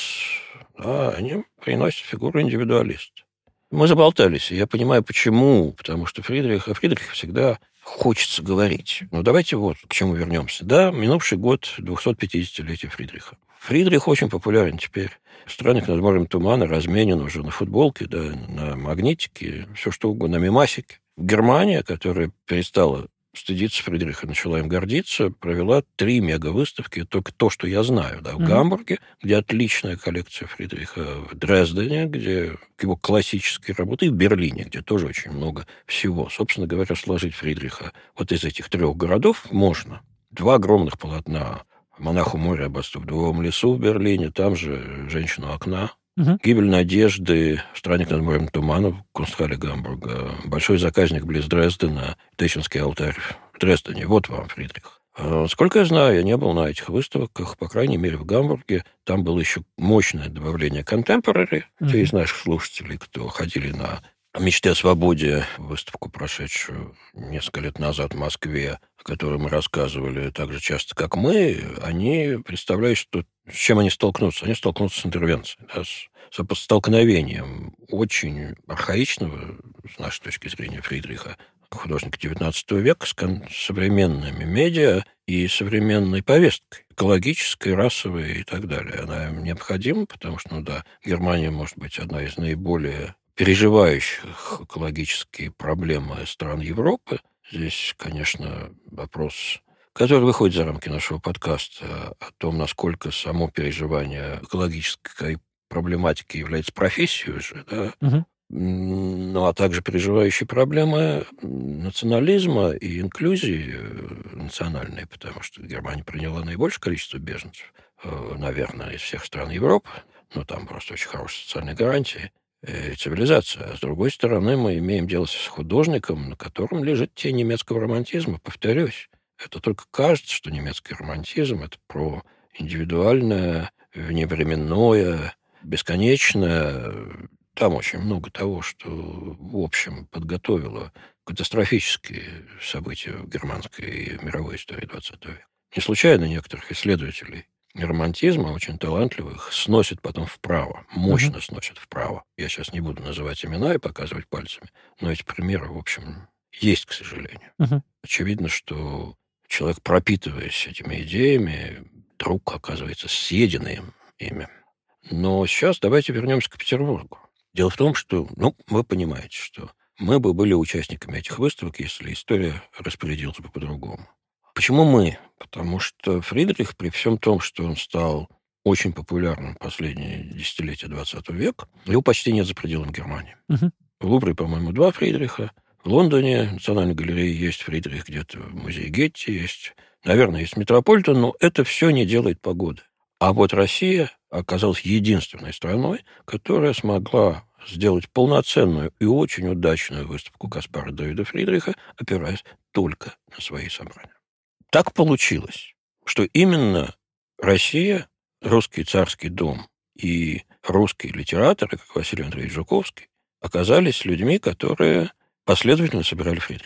[SPEAKER 1] да, они приносят фигуру индивидуалиста. Мы заболтались, и я понимаю, почему. Потому что Фридрих всегда хочется говорить. Но давайте вот к чему вернемся. Да, минувший год 250-летия Фридриха. Фридрих очень популярен теперь. В странах над морем тумана разменен уже на футболке, да, на магнитике, все что угодно, на мемасике. Германия, которая перестала стыдиться Фридриха, начала им гордиться, провела 3 мегавыставки, только то, что я знаю, да, в Гамбурге, где отличная коллекция Фридриха, в Дрездене, где его классические работы, и в Берлине, где тоже очень много всего. Собственно говоря, сложить Фридриха вот из этих 3 городов можно. 2 огромных полотна: «Монах у моря», «Аббатство в дубовом лесу» в Берлине, там же «Женщина у окна», «Гибель надежды», «Странник над морем тумана» в Кунстхалле Гамбурга, «Большой заказник» близ Дрездена, «Теченский алтарь» в Дрездене. Вот вам Фридрих. Сколько я знаю, я не был на этих выставках, по крайней мере, в Гамбурге. Там было еще мощное добавление contemporary. Те из наших слушателей, кто ходили на «Мечте о свободе», выставку, прошедшую несколько лет назад в Москве, о которой мы рассказывали так же часто, как мы, они представляют, что с чем они столкнутся? Они столкнутся с интервенцией, да, с столкновением очень архаичного, с нашей точки зрения, Фридриха, художника XIX века, с современными медиа и современной повесткой, экологической, расовой и так далее. Она необходима, потому что, Германия может быть одна из наиболее переживающих экологические проблемы стран Европы. Здесь, конечно, вопрос, который выходит за рамки нашего подкаста, о том, насколько само переживание экологической проблематики является профессией уже, да? Ну, а также переживающие проблемы национализма и инклюзии национальной, потому что Германия приняла наибольшее количество беженцев, наверное, из всех стран Европы. Но там просто очень хорошие социальные гарантии и цивилизация. А с другой стороны, мы имеем дело с художником, на котором лежит тень немецкого романтизма. Повторюсь, это только кажется, что немецкий романтизм – это про индивидуальное, вневременное, бесконечное. Там очень много того, что, в общем, подготовило катастрофические события в германской и мировой истории XX века. Не случайно некоторых исследователей романтизма, очень талантливых, сносит потом вправо, мощно сносит вправо. Я сейчас не буду называть имена и показывать пальцами, но эти примеры, в общем, есть, к сожалению. Очевидно, что человек, пропитываясь этими идеями, вдруг оказывается съеденным ими. Но сейчас давайте вернемся к Петербургу. Дело в том, что, вы понимаете, что мы бы были участниками этих выставок, если история распорядилась бы по-другому. Почему мы? Потому что Фридрих, при всем том, что он стал очень популярным в последние десятилетия XX века, его почти нет за пределами Германии. В Лувре, по-моему, 2 Фридриха. В Лондоне, в Национальной галерее, есть Фридрих, где-то в музее Гетти есть. Наверное, есть Метрополитен, но это все не делает погоды. А вот Россия оказалась единственной страной, которая смогла сделать полноценную и очень удачную выставку Каспара Давида Фридриха, опираясь только на свои собрания. Так получилось, что именно Россия, русский царский дом и русские литераторы, как Василий Андреевич Жуковский, оказались людьми, которые последовательно собирали Фридриха.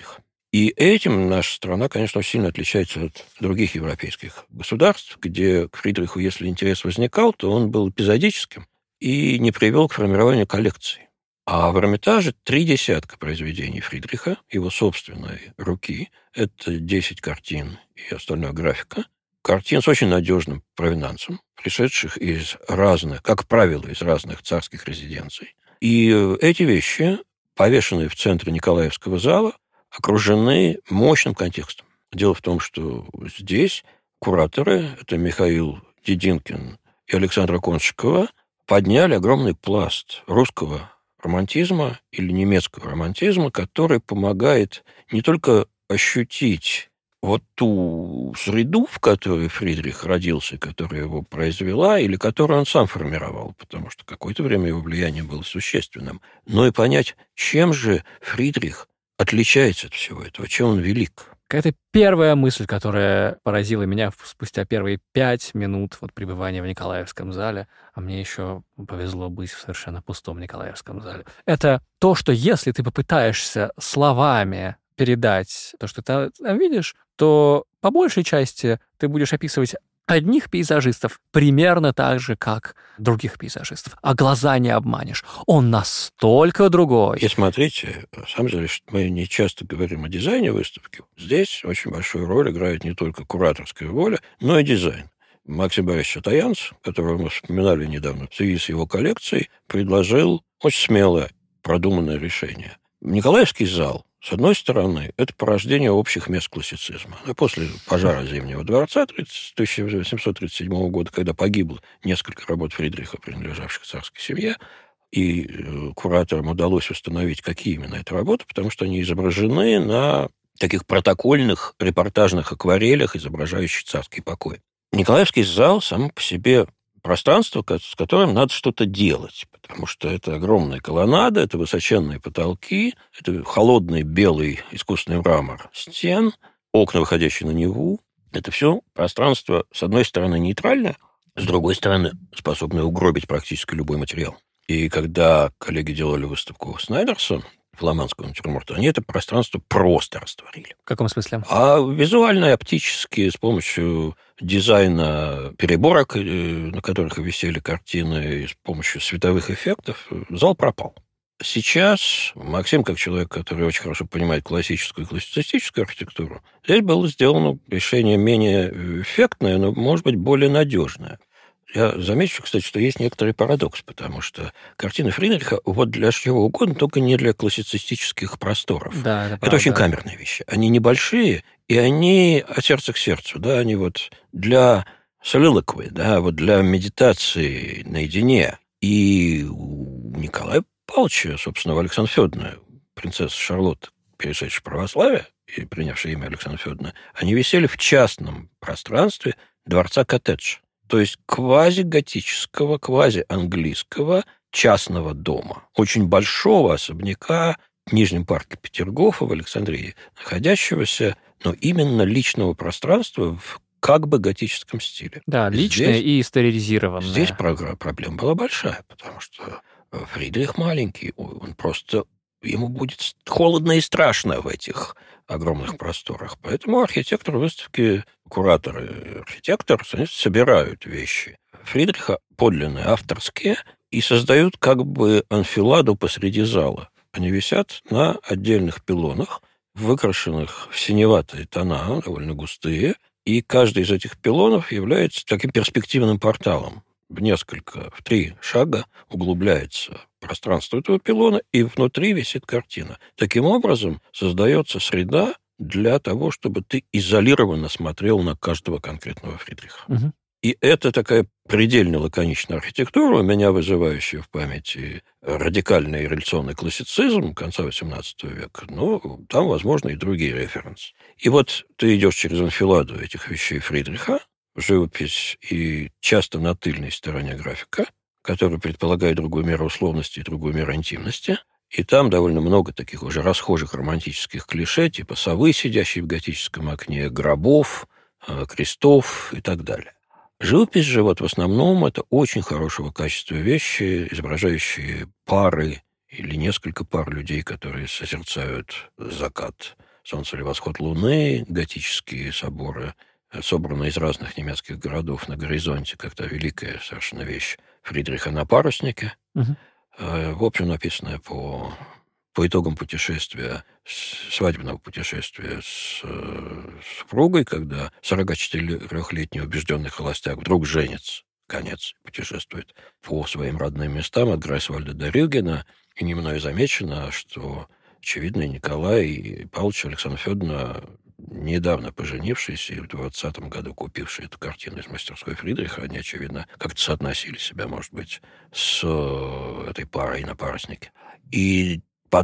[SPEAKER 1] И этим наша страна, конечно, сильно отличается от других европейских государств, где к Фридриху, если интерес возникал, то он был эпизодическим и не привел к формированию коллекции. А в Эрмитаже 3 десятка произведений Фридриха, его собственной руки. Это 10 картин и остальная графика. Картин с очень надежным провинансом, пришедших из разных, как правило, из разных царских резиденций. И эти вещи, повешенные в центре Николаевского зала, окружены мощным контекстом. Дело в том, что здесь кураторы, это Михаил Дединкин и Александра Коншикова, подняли огромный пласт русского романтизма или немецкого романтизма, который помогает не только ощутить вот ту среду, в которой Фридрих родился, которая его произвела, или которую он сам формировал, потому что какое-то время его влияние было существенным, но и понять, чем же Фридрих отличается от всего этого, чем он велик.
[SPEAKER 2] Какая-то первая мысль, которая поразила меня спустя первые 5 минут пребывания в Николаевском зале, а мне еще повезло быть в совершенно пустом Николаевском зале, это то, что если ты попытаешься словами передать то, что ты там видишь, то по большей части ты будешь описывать одних пейзажистов примерно так же, как других пейзажистов. А глаза не обманешь. Он настолько другой.
[SPEAKER 1] И смотрите, на самом деле, мы не часто говорим о дизайне выставки. Здесь очень большую роль играет не только кураторская воля, но и дизайн. Максим Борисович Атаянц, которого мы вспоминали недавно в связи с его коллекцией, предложил очень смелое, продуманное решение. Николаевский зал, с одной стороны, это порождение общих мест классицизма. После пожара Зимнего дворца 1837 года, когда погибло несколько работ Фридриха, принадлежавших царской семье, и кураторам удалось установить, какие именно это работы, потому что они изображены на таких протокольных репортажных акварелях, изображающих царский покой. Николаевский зал сам по себе пространство, с которым надо что-то делать, потому что это огромная колоннада, это высоченные потолки, это холодный белый искусственный мрамор стен, окна, выходящие на Неву. Это все пространство, с одной стороны, нейтральное, с другой стороны, способное угробить практически любой материал. И когда коллеги делали выставку Снайдерса, фламандского натюрморта, они это пространство просто растворили.
[SPEAKER 2] В каком смысле?
[SPEAKER 1] А визуально и оптически, с помощью дизайна переборок, на которых висели картины, и с помощью световых эффектов, зал пропал. Сейчас Максим, как человек, который очень хорошо понимает классическую и классицистическую архитектуру, здесь было сделано решение менее эффектное, но, может быть, более надежное. Я замечу, кстати, что есть некоторый парадокс, потому что картины Фридриха для чего угодно, только не для классицистических просторов.
[SPEAKER 2] Да,
[SPEAKER 1] это очень камерные вещи. Они небольшие, и они от сердца к сердцу. Да, они для солилоквы, для медитации наедине. И у Николая Павловича, собственно, у Александры Федоровны, принцессы Шарлотты, перешедшей в православие и принявшей имя Александра Федоровна, они висели в частном пространстве дворца коттедж. То есть квазиготического, квазианглийского частного дома. Очень большого особняка в Нижнем парке Петергофа в Александрии, находящегося, именно личного пространства в как бы готическом стиле.
[SPEAKER 2] Да, личное и стерилизированное.
[SPEAKER 1] Здесь проблема была большая, потому что Фридрих маленький, он просто... Ему будет холодно и страшно в этих огромных просторах. Поэтому архитектор выставки, куратор и архитектор собирают вещи Фридриха, подлинные, авторские, и создают как бы анфиладу посреди зала. Они висят на отдельных пилонах, выкрашенных в синеватые тона, довольно густые, и каждый из этих пилонов является таким перспективным порталом. В 3 шага углубляется пространство этого пилона, и внутри висит картина. Таким образом, создается среда для того, чтобы ты изолированно смотрел на каждого конкретного Фридриха.
[SPEAKER 2] Угу.
[SPEAKER 1] И это такая предельно лаконичная архитектура, у меня вызывающая в памяти радикальный революционный классицизм конца XVIII века. Но там, возможно, и другие референсы. И ты идешь через анфиладу этих вещей Фридриха, живопись и часто на тыльной стороне графика, который предполагает другую меру условности и другую меру интимности. И там довольно много таких уже расхожих романтических клише, типа совы, сидящей в готическом окне, гробов, крестов и так далее. Живопись же в основном это очень хорошего качества вещи, изображающие пары или несколько пар людей, которые созерцают закат «Солнце или восход Луны», готические соборы, собранные из разных немецких городов на горизонте, когда великая совершенно вещь Фридриха на паруснике, в общем, написанная по итогам путешествия, свадебного путешествия с супругой, когда 44-летний убежденный холостяк вдруг женится, конец, путешествует по своим родным местам от Грайсвальда до Рюгена, и не мною замечено, что, очевидно, Николай Павлович и Александра Федоровна, недавно поженившиеся и в 20-м году купившие эту картину из мастерской Фридриха, они, очевидно, как-то соотносили себя, может быть, с этой парой на паруснике. И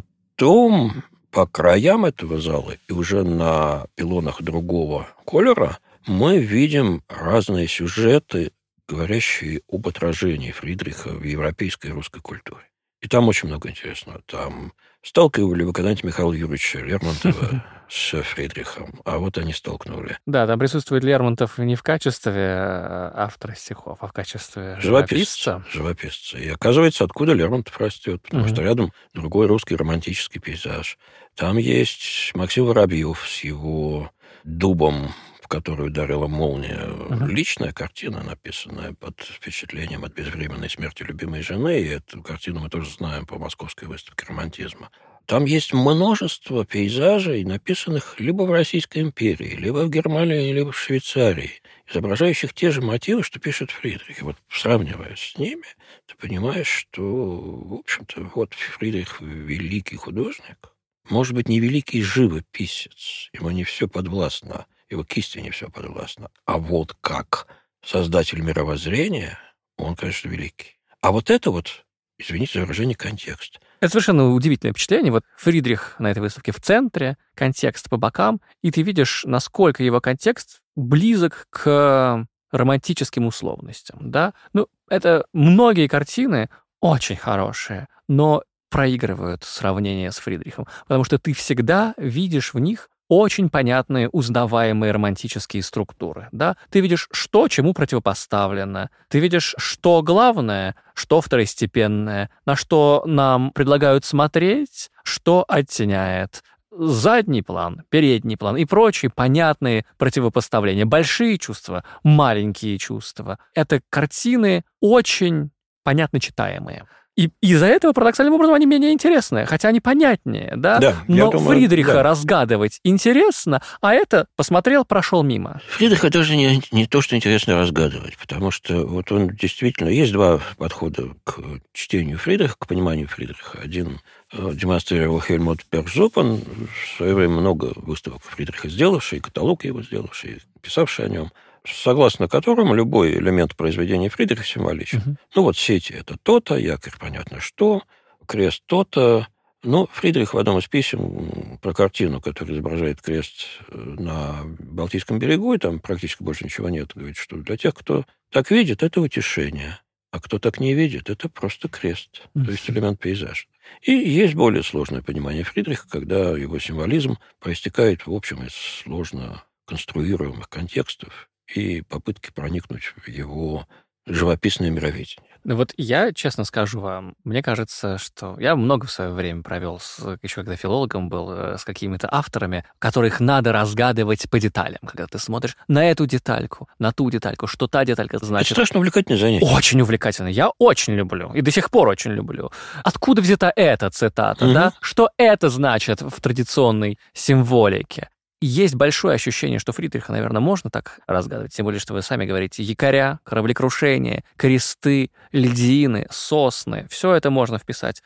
[SPEAKER 1] потом по краям этого зала и уже на пилонах другого колера мы видим разные сюжеты, говорящие об отражении Фридриха в европейской и русской культуре. И там очень много интересного. Там сталкивали вы когда-нибудь Михаила Юрьевича Лермонтова с Фридрихом, а вот они столкнули.
[SPEAKER 2] Да, там присутствует Лермонтов не в качестве автора стихов, а в качестве живописца.
[SPEAKER 1] Живописца. И оказывается, откуда Лермонтов растет, потому что рядом другой русский романтический пейзаж. Там есть Максим Воробьев с его дубом, в которую ударила молния. Личная картина, написанная под впечатлением от безвременной смерти любимой жены. И эту картину мы тоже знаем по Московской выставке романтизма. Там есть множество пейзажей, написанных либо в Российской империи, либо в Германии, либо в Швейцарии, изображающих те же мотивы, что пишет Фридрих. И вот сравнивая с ними, ты понимаешь, что, в общем-то, вот Фридрих великий художник, может быть, не великий живописец, ему не все подвластно, его кисти не все подвластно. А вот как создатель мировоззрения, он, конечно, великий. А вот это вот, извините за выражение, контекст.
[SPEAKER 2] Это совершенно удивительное впечатление. Вот Фридрих на этой выставке в центре, контекст по бокам, и ты видишь, насколько его контекст близок к романтическим условностям, да? Ну, это многие картины очень хорошие, но проигрывают сравнение с Фридрихом, потому что ты всегда видишь в них очень понятные, узнаваемые романтические структуры. Да? Ты видишь, что чему противопоставлено. Ты видишь, что главное, что второстепенное, на что нам предлагают смотреть, что оттеняет. Задний план, передний план и прочие понятные противопоставления. Большие чувства, маленькие чувства. Это картины очень понятно читаемые. И из-за этого, парадоксальным образом, они менее интересные, хотя они понятнее, да?
[SPEAKER 1] Да,
[SPEAKER 2] но
[SPEAKER 1] думаю,
[SPEAKER 2] Фридриха разгадывать интересно, а это посмотрел, прошел мимо.
[SPEAKER 1] Фридриха даже не то, что интересно разгадывать, потому что вот он действительно... Есть два подхода к чтению Фридриха, к пониманию Фридриха. Один демонстрировал Хельмут Перзуппен, в свое время много выставок Фридриха сделавший, каталог его сделавший, писавший о нем, согласно которому любой элемент произведения Фридриха символичен. Ну вот сети – это то-то, якорь понятно что, крест то-то. Но Фридрих в одном из писем про картину, которая изображает крест на Балтийском берегу, и там практически больше ничего нет, говорит, что для тех, кто так видит, это утешение, а кто так не видит, это просто крест, то есть элемент пейзажа. И есть более сложное понимание Фридриха, когда его символизм проистекает, в общем, из сложно конструируемых контекстов и попытки проникнуть в его живописное мировидение.
[SPEAKER 2] Ну вот я, честно скажу вам, мне кажется, что я много в свое время провел, еще когда филологом был, с какими-то авторами, которых надо разгадывать по деталям. Когда ты смотришь на эту детальку, на ту детальку, что та деталька значит.
[SPEAKER 1] Это страшно увлекательное занятие.
[SPEAKER 2] Очень увлекательно. Я очень люблю. И до сих пор очень люблю. Откуда взята эта цитата, да? Что это значит в традиционной символике? Есть большое ощущение, что Фридриха, наверное, можно так разгадывать, тем более, что вы сами говорите, якоря, кораблекрушения, кресты, льдины, сосны, все это можно вписать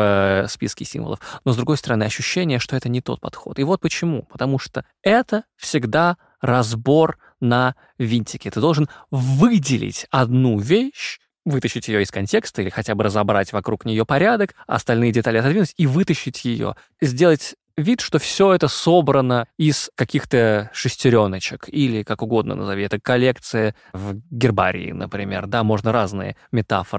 [SPEAKER 2] в списки символов. Но, с другой стороны, ощущение, что это не тот подход. И вот почему. Потому что это всегда разбор на винтике. Ты должен выделить одну вещь, вытащить ее из контекста или хотя бы разобрать вокруг нее порядок, остальные детали отодвинуть и вытащить ее, сделать вид, что все это собрано из каких-то шестереночек или, как угодно назови, это коллекция в гербарии, например, да, можно разные метафоры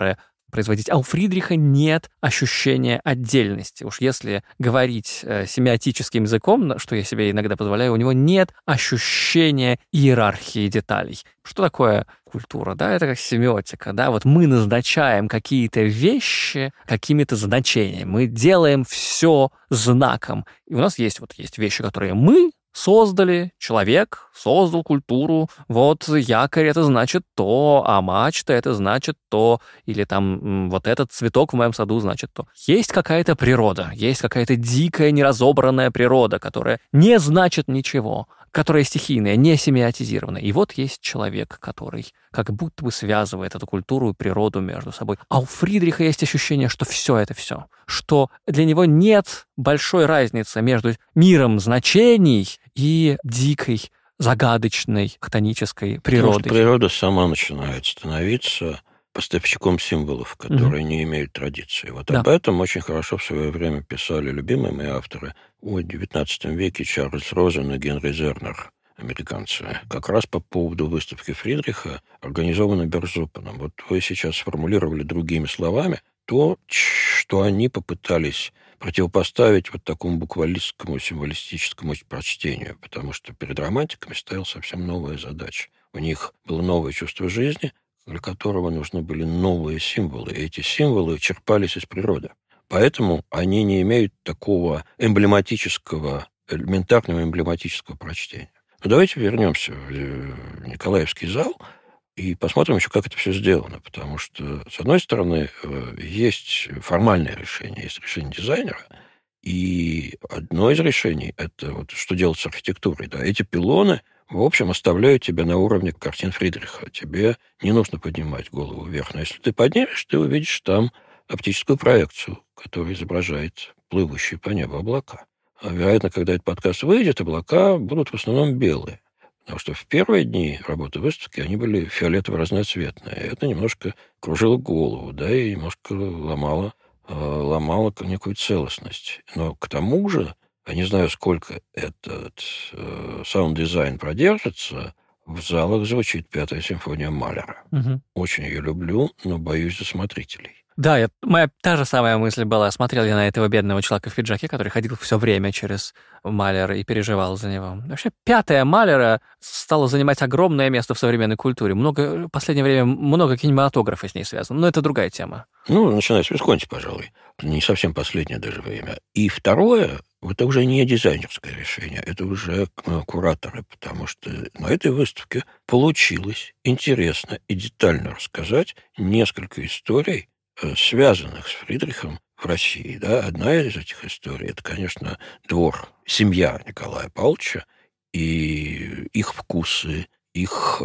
[SPEAKER 2] производить. А у Фридриха нет ощущения отдельности. Уж если говорить семиотическим языком, что я себе иногда позволяю, у него нет ощущения иерархии деталей. Что такое культура? Да, это как семиотика. Да? Вот мы назначаем какие-то вещи какими-то значениями. Мы делаем все знаком. И у нас есть вещи, которые мы создали, человек создал культуру, вот якорь это значит то, а мачта это значит то, или там вот этот цветок в моем саду значит то. Есть какая-то природа, есть какая-то дикая неразобранная природа, которая не значит ничего, которая стихийная, не семиотизированная. И вот есть человек, который как будто бы связывает эту культуру и природу между собой. А у Фридриха есть ощущение, что все это все, что для него нет большой разницы между миром значений и дикой, загадочной, хтонической природой.
[SPEAKER 1] Потому что природа сама начинает становиться поставщиком символов, которые не имеют традиции. Вот об этом очень хорошо в свое время писали любимые мои авторы о XIX веке Чарльз Розен и Генри Зернер, американцы. Как раз по поводу выставки Фридриха, организованной Берзоппеном. Вот вы сейчас сформулировали другими словами то, что они попытались противопоставить вот такому буквалистскому, символистическому прочтению, потому что перед романтиками стояла совсем новая задача. У них было новое чувство жизни, для которого нужны были новые символы, и эти символы черпались из природы. Поэтому они не имеют такого эмблематического, элементарного эмблематического прочтения. Но давайте вернемся в Николаевский зал и посмотрим еще, как это все сделано. Потому что, с одной стороны, есть формальное решение, есть решение дизайнера, и одно из решений – это вот что делать с архитектурой. Да? Эти пилоны, в общем, оставляют тебя на уровне картин Фридриха. Тебе не нужно поднимать голову вверх. Но если ты поднимешь, ты увидишь там оптическую проекцию, которая изображает плывущие по небу облака. А, вероятно, когда этот подкаст выйдет, облака будут в основном белые. Потому что в первые дни работы выставки они были фиолетово-разноцветные. Это немножко кружило голову, да, и немножко ломало некую целостность. Но к тому же, я не знаю, сколько этот саунд-дизайн продержится, в залах звучит «Пятая симфония Малера». Очень ее люблю, но боюсь за смотрителей.
[SPEAKER 2] Да, моя та же самая мысль была. Смотрел я на этого бедного человека в пиджаке, который ходил все время через Малера и переживал за него. Вообще, «Пятая» Малера стала занимать огромное место в современной культуре. В последнее время много кинематографа с ней связано, но это другая тема.
[SPEAKER 1] Начиная с Висконти, пожалуй. Не совсем последнее даже время. И второе, это уже не дизайнерское решение, это уже кураторы, потому что на этой выставке получилось интересно и детально рассказать несколько историй, связанных с Фридрихом в России. Да? Одна из этих историй – это, конечно, двор, семья Николая Павловича и их вкусы, их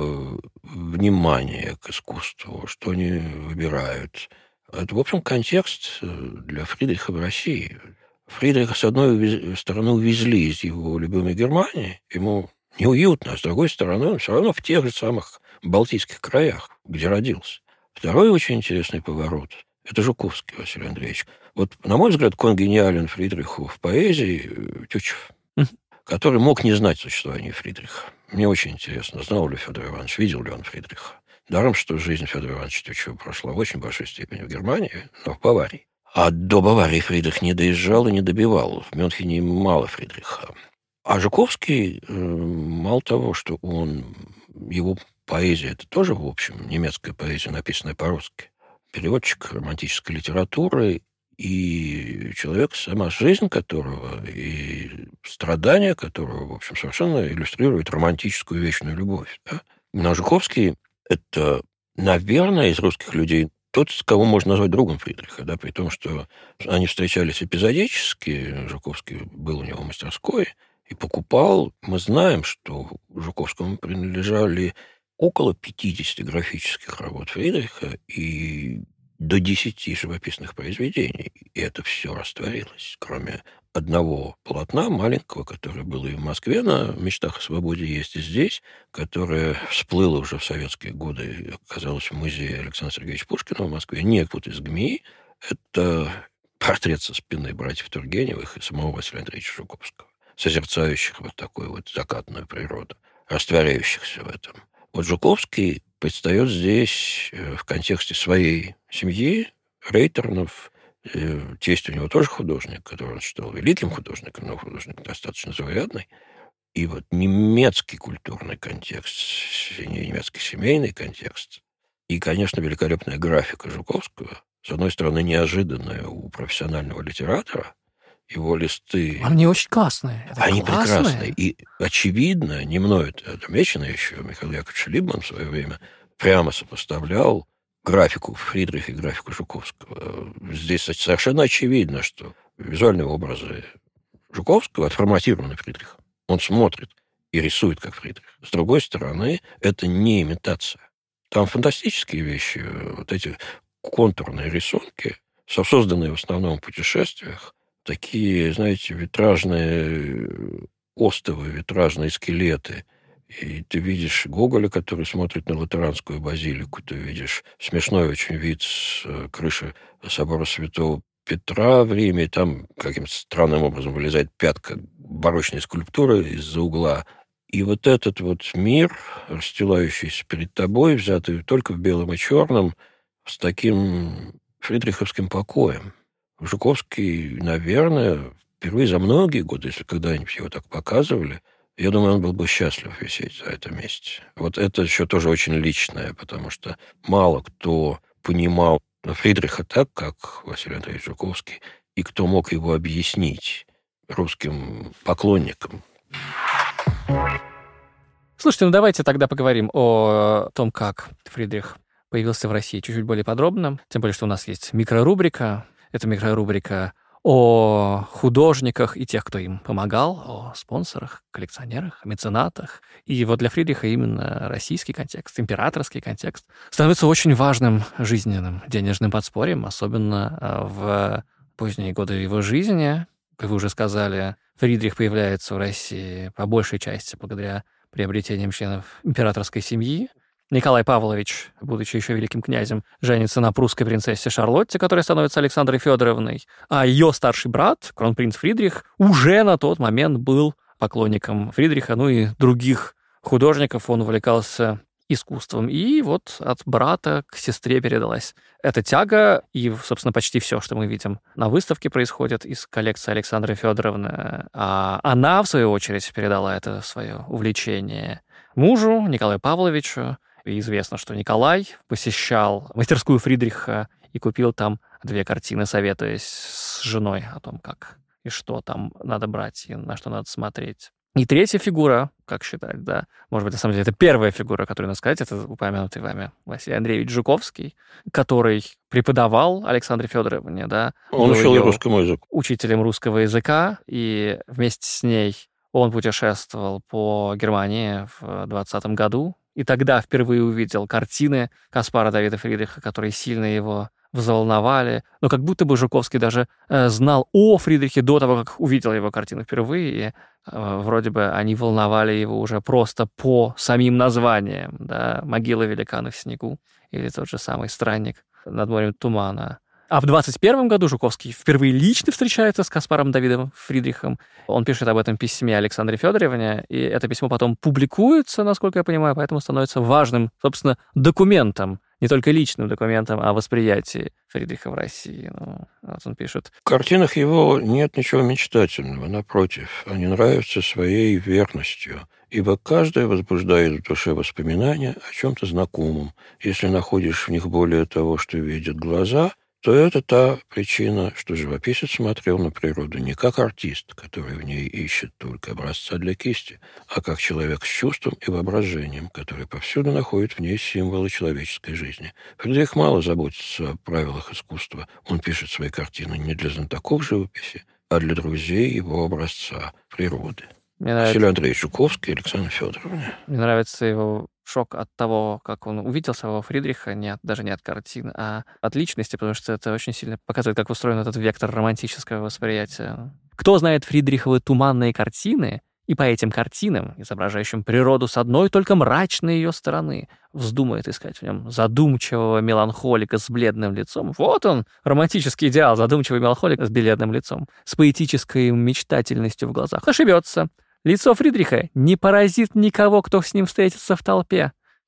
[SPEAKER 1] внимание к искусству, что они выбирают. Это, в общем, контекст для Фридриха в России. Фридриха, с одной стороны, увезли из его любимой Германии, ему неуютно, а с другой стороны, он все равно в тех же самых Балтийских краях, где родился. Второй очень интересный поворот – это Жуковский Василий Андреевич. Вот, на мой взгляд, конгениален Фридриху в поэзии Тютчев, который мог не знать существования Фридриха. Мне очень интересно, знал ли Федор Иванович, видел ли он Фридриха. Даром, что жизнь Федора Ивановича Тютчева прошла в очень большой степени в Германии, но в Баварии. А до Баварии Фридрих не доезжал и не добивал. В Мюнхене мало Фридриха. А Жуковский, мало того, что его поэзия – это тоже, в общем, немецкая поэзия, написанная по-русски. Переводчик романтической литературы и человек, сама жизнь которого и страдания которого, в общем, совершенно иллюстрирует романтическую вечную любовь. Да? Но Жуковский – это, наверное, из русских людей тот, кого можно назвать другом Фридриха, да, при том, что они встречались эпизодически. Жуковский был у него в мастерской и покупал. Мы знаем, что Жуковскому принадлежали около 50 графических работ Фридриха и до 10 живописных произведений. И это все растворилось, кроме одного полотна маленького, которое было и в Москве на «Мечтах о свободе» есть и здесь, которое всплыло уже в советские годы и оказалось в музее Александра Сергеевича Пушкина в Москве. «Некуда из ГМИ» — это портрет со спины братьев Тургеневых и самого Василия Андреевича Жуковского, созерцающих вот такую вот закатную природу, растворяющихся в этом. Вот Жуковский предстает здесь в контексте своей семьи. Рейтернов, тесть у него тоже художник, который он считал великим художником, но художник достаточно заурядный. И вот немецкий культурный контекст, немецкий семейный контекст, и, конечно, великолепная графика Жуковского, с одной стороны, неожиданная у профессионального литератора, его листы...
[SPEAKER 2] Они очень классные.
[SPEAKER 1] Они прекрасные. И, очевидно, не мной это отмечено еще, Михаил Яковлевич Либман в свое время прямо сопоставлял графику Фридриха и графику Жуковского. Здесь совершенно очевидно, что визуальные образы Жуковского отформатированы Фридрихом. Он смотрит и рисует, как Фридрих. С другой стороны, это не имитация. Там фантастические вещи, вот эти контурные рисунки, созданные в основном в путешествиях, такие, знаете, витражные остовы, витражные скелеты. И ты видишь Гоголя, который смотрит на Латеранскую базилику, ты видишь смешной очень вид с крыши собора Святого Петра в Риме, и там каким-то странным образом вылезает пятка барочной скульптуры из-за угла. И вот этот вот мир, расстилающийся перед тобой, взятый только в белом и черном, с таким фридриховским покоем. Жуковский, наверное, впервые за многие годы, если когда-нибудь его так показывали, я думаю, он был бы счастлив висеть за это месте. Вот это еще тоже очень личное, потому что мало кто понимал Фридриха так, как Василий Андреевич Жуковский, и кто мог его объяснить русским поклонникам.
[SPEAKER 2] Слушайте, ну давайте тогда поговорим о том, как Фридрих появился в России чуть-чуть более подробно. Тем более, что у нас есть микрорубрика. Это микрорубрика о художниках и тех, кто им помогал, о спонсорах, коллекционерах, меценатах. И вот для Фридриха именно российский контекст, императорский контекст становится очень важным жизненным денежным подспорьем, особенно в поздние годы его жизни. Как вы уже сказали, Фридрих появляется в России по большей части благодаря приобретениям членов императорской семьи. Николай Павлович, будучи еще великим князем, женится на прусской принцессе Шарлотте, которая становится Александрой Федоровной, а ее старший брат, кронпринц Фридрих, уже на тот момент был поклонником Фридриха, ну и других художников. Он увлекался искусством. И вот от брата к сестре передалась эта тяга, и, собственно, почти все, что мы видим на выставке, происходит из коллекции Александры Федоровны. А она, в свою очередь, передала это свое увлечение мужу, Николаю Павловичу. И известно, что Николай посещал мастерскую Фридриха и купил там 2 картины, советуясь с женой о том, как и что там надо брать, и на что надо смотреть. И третья фигура, как считать, да, может быть, на самом деле, это первая фигура, которую надо сказать, это упомянутый вами Василий Андреевич Жуковский, который преподавал Александре Федоровне, да.
[SPEAKER 1] Он учил русскому языку.
[SPEAKER 2] Учителем русского языка, и вместе с ней он путешествовал по Германии в 20 году, и тогда впервые увидел картины Каспара Давида Фридриха, которые сильно его взволновали. Но как будто бы Жуковский даже знал о Фридрихе до того, как увидел его картину впервые, и вроде бы они волновали его уже просто по самим названиям, да, «Могила великана в снегу» или тот же самый «Странник над морем тумана». А в 21 году Жуковский впервые лично встречается с Каспаром Давидом Фридрихом. Он пишет об этом письме Александре Федоровне, и это письмо потом публикуется, насколько я понимаю, поэтому становится важным, собственно, документом, не только личным документом о восприятии Фридриха в России. Ну, вот он пишет.
[SPEAKER 1] В картинах его нет ничего мечтательного, напротив, они нравятся своей верностью, ибо каждая возбуждает в душе воспоминания о чем-то знакомом. Если находишь в них более того, что видят глаза, то это та причина, что живописец смотрел на природу не как артист, который в ней ищет только образца для кисти, а как человек с чувством и воображением, который повсюду находит в ней символы человеческой жизни. Фридрих мало заботится о правилах искусства. Он пишет свои картины не для знатоков живописи, а для друзей его образца природы. Василий Андреевич Жуковский, Александра Федоровна.
[SPEAKER 2] Мне нравится его шок от того, как он увидел своего Фридриха, даже не от картин, а от личности, потому что это очень сильно показывает, как устроен этот вектор романтического восприятия. Кто знает Фридриховы туманные картины, и по этим картинам, изображающим природу с одной только мрачной ее стороны, вздумает искать в нем задумчивого меланхолика с бледным лицом. Вот он, романтический идеал, задумчивый меланхолик с бледным лицом, с поэтической мечтательностью в глазах. Ошибется. Лицо Фридриха не поразит никого, кто с ним встретится в толпе.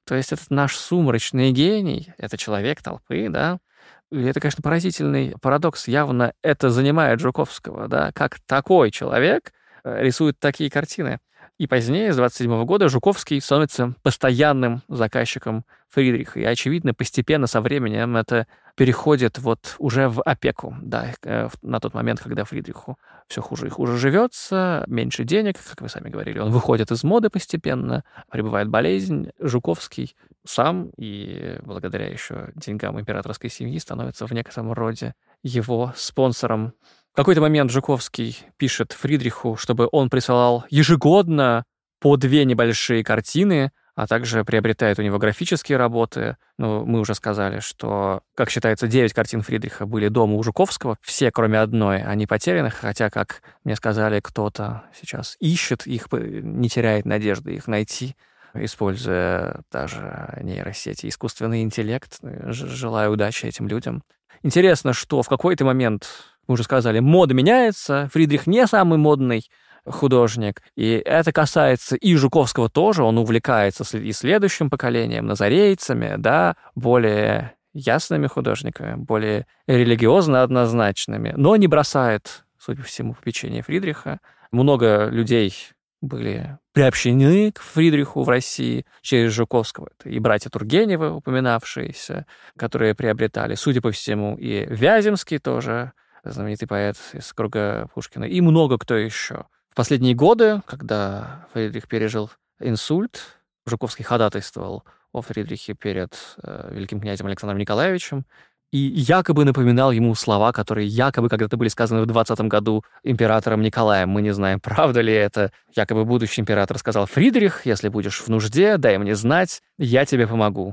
[SPEAKER 2] То есть этот наш сумрачный гений, это человек толпы, да, и это, конечно, поразительный парадокс. Явно это занимает Жуковского, да, как такой человек рисует такие картины. И позднее, с 27 года, Жуковский становится постоянным заказчиком Фридриха. И, очевидно, постепенно со временем это переходит вот уже в опеку. Да, на тот момент, когда Фридриху все хуже и хуже живется, меньше денег, как вы сами говорили, он выходит из моды постепенно, прибывает болезнь. Жуковский сам и благодаря еще деньгам императорской семьи становится в некотором роде его спонсором. В какой-то момент Жуковский пишет Фридриху, чтобы он присылал ежегодно по 2 небольшие картины, а также приобретает у него графические работы. Ну, мы уже сказали, что, как считается, 9 картин Фридриха были дома у Жуковского, все, кроме одной, они потеряны, хотя, как мне сказали, кто-то сейчас ищет их, не теряет надежды их найти, используя даже нейросети, искусственный интеллект. Желаю удачи этим людям. Интересно, что в какой-то момент, мы уже сказали, мода меняется, Фридрих не самый модный художник, и это касается и Жуковского тоже, он увлекается и следующим поколением, назарейцами, да, более ясными художниками, более религиозно однозначными, но не бросает, судя по всему, попечение Фридриха. Много людей были приобщены к Фридриху в России через Жуковского. Это и братья Тургеневы, упоминавшиеся, которые приобретали, судя по всему, и Вяземский тоже, знаменитый поэт из круга Пушкина, и много кто еще. В последние годы, когда Фридрих пережил инсульт, Жуковский ходатайствовал о Фридрихе перед великим князем Александром Николаевичем и якобы напоминал ему слова, которые якобы когда-то были сказаны в 20 году императором Николаем. Мы не знаем, правда ли это. Якобы будущий император сказал: «Фридрих, если будешь в нужде, дай мне знать, я тебе помогу».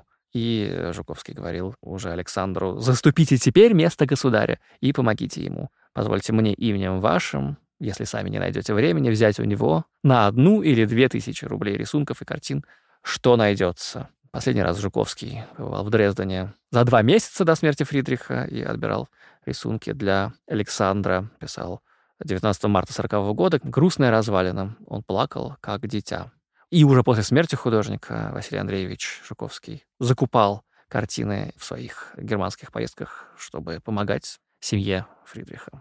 [SPEAKER 2] И Жуковский говорил уже Александру: «Заступите теперь место государя и помогите ему. Позвольте мне именем вашим, если сами не найдете времени, взять у него на 1 или 2 тысячи рублей рисунков и картин, что найдется». Последний раз Жуковский бывал в Дрездене за 2 месяца до смерти Фридриха и отбирал рисунки для Александра. Писал 19 марта 1940 года. Грустная развалина. Он плакал, как дитя. И уже после смерти художника Василий Андреевич Жуковский закупал картины в своих германских поездках, чтобы помогать семье Фридриха.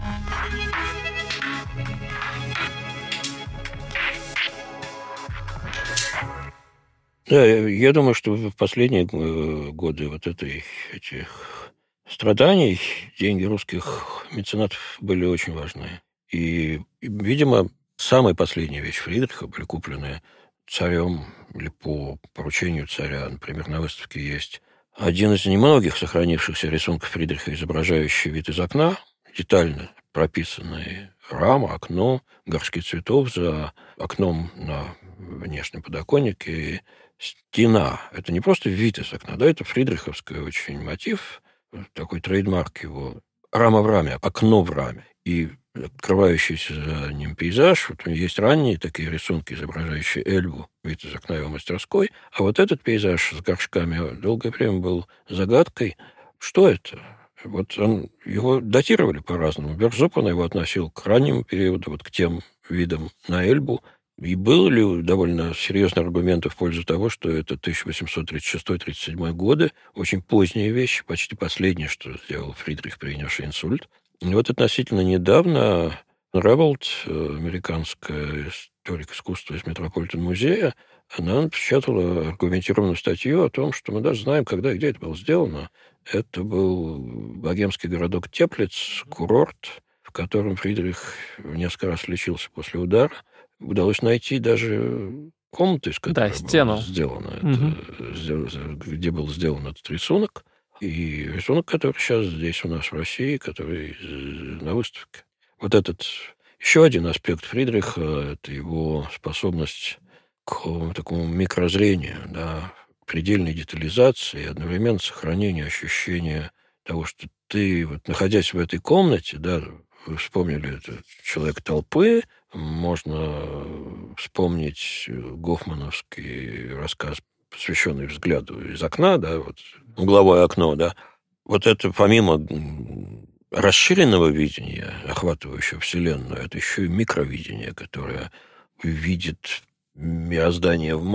[SPEAKER 1] Да, я думаю, что в последние годы вот этих страданий деньги русских меценатов были очень важны. И, видимо, самая последняя вещь Фридриха были куплены царем или по поручению царя. Например, на выставке есть один из немногих сохранившихся рисунков Фридриха, изображающий вид из окна, детально прописанные рама, окно, горшки цветов за окном на внешнем подоконнике и стена. Это не просто вид из окна, да, это фридриховский очень мотив, такой трейдмарк его. Рама в раме, окно в раме. И открывающийся за ним пейзаж. Вот есть ранние такие рисунки, изображающие Эльбу, вид из окна его мастерской. А вот этот пейзаж с горшками долгое время был загадкой. Что это? Вот его датировали по-разному. Берзопан его относил к раннему периоду, вот к тем видам на Эльбу. И было ли довольно серьезные аргументы в пользу того, что это 1836-37 годы, очень поздние вещи, почти последнее, что сделал Фридрих, перенесший инсульт. И вот относительно недавно Револт, американская историк искусства из Метрополитен-музея, она напечатала аргументированную статью о том, что мы даже знаем, когда и где это было сделано. Это был богемский городок Теплиц, курорт, в котором Фридрих несколько раз лечился после удара. Удалось найти даже комнату, из которой было сделано где был сделан этот рисунок. И рисунок, который сейчас здесь у нас в России, который на выставке. Вот этот еще один аспект Фридриха – это его способность к такому микрозрению, да, предельной детализации и одновременно сохранению ощущения того, что ты, вот, находясь в этой комнате, да, вы вспомнили этот «Человек толпы», можно вспомнить гофмановский рассказ, посвященный взгляду из окна, да, вот угловое окно, да. Вот это помимо расширенного видения, охватывающего Вселенную, это еще и микровидение, которое видит мироздание в малом.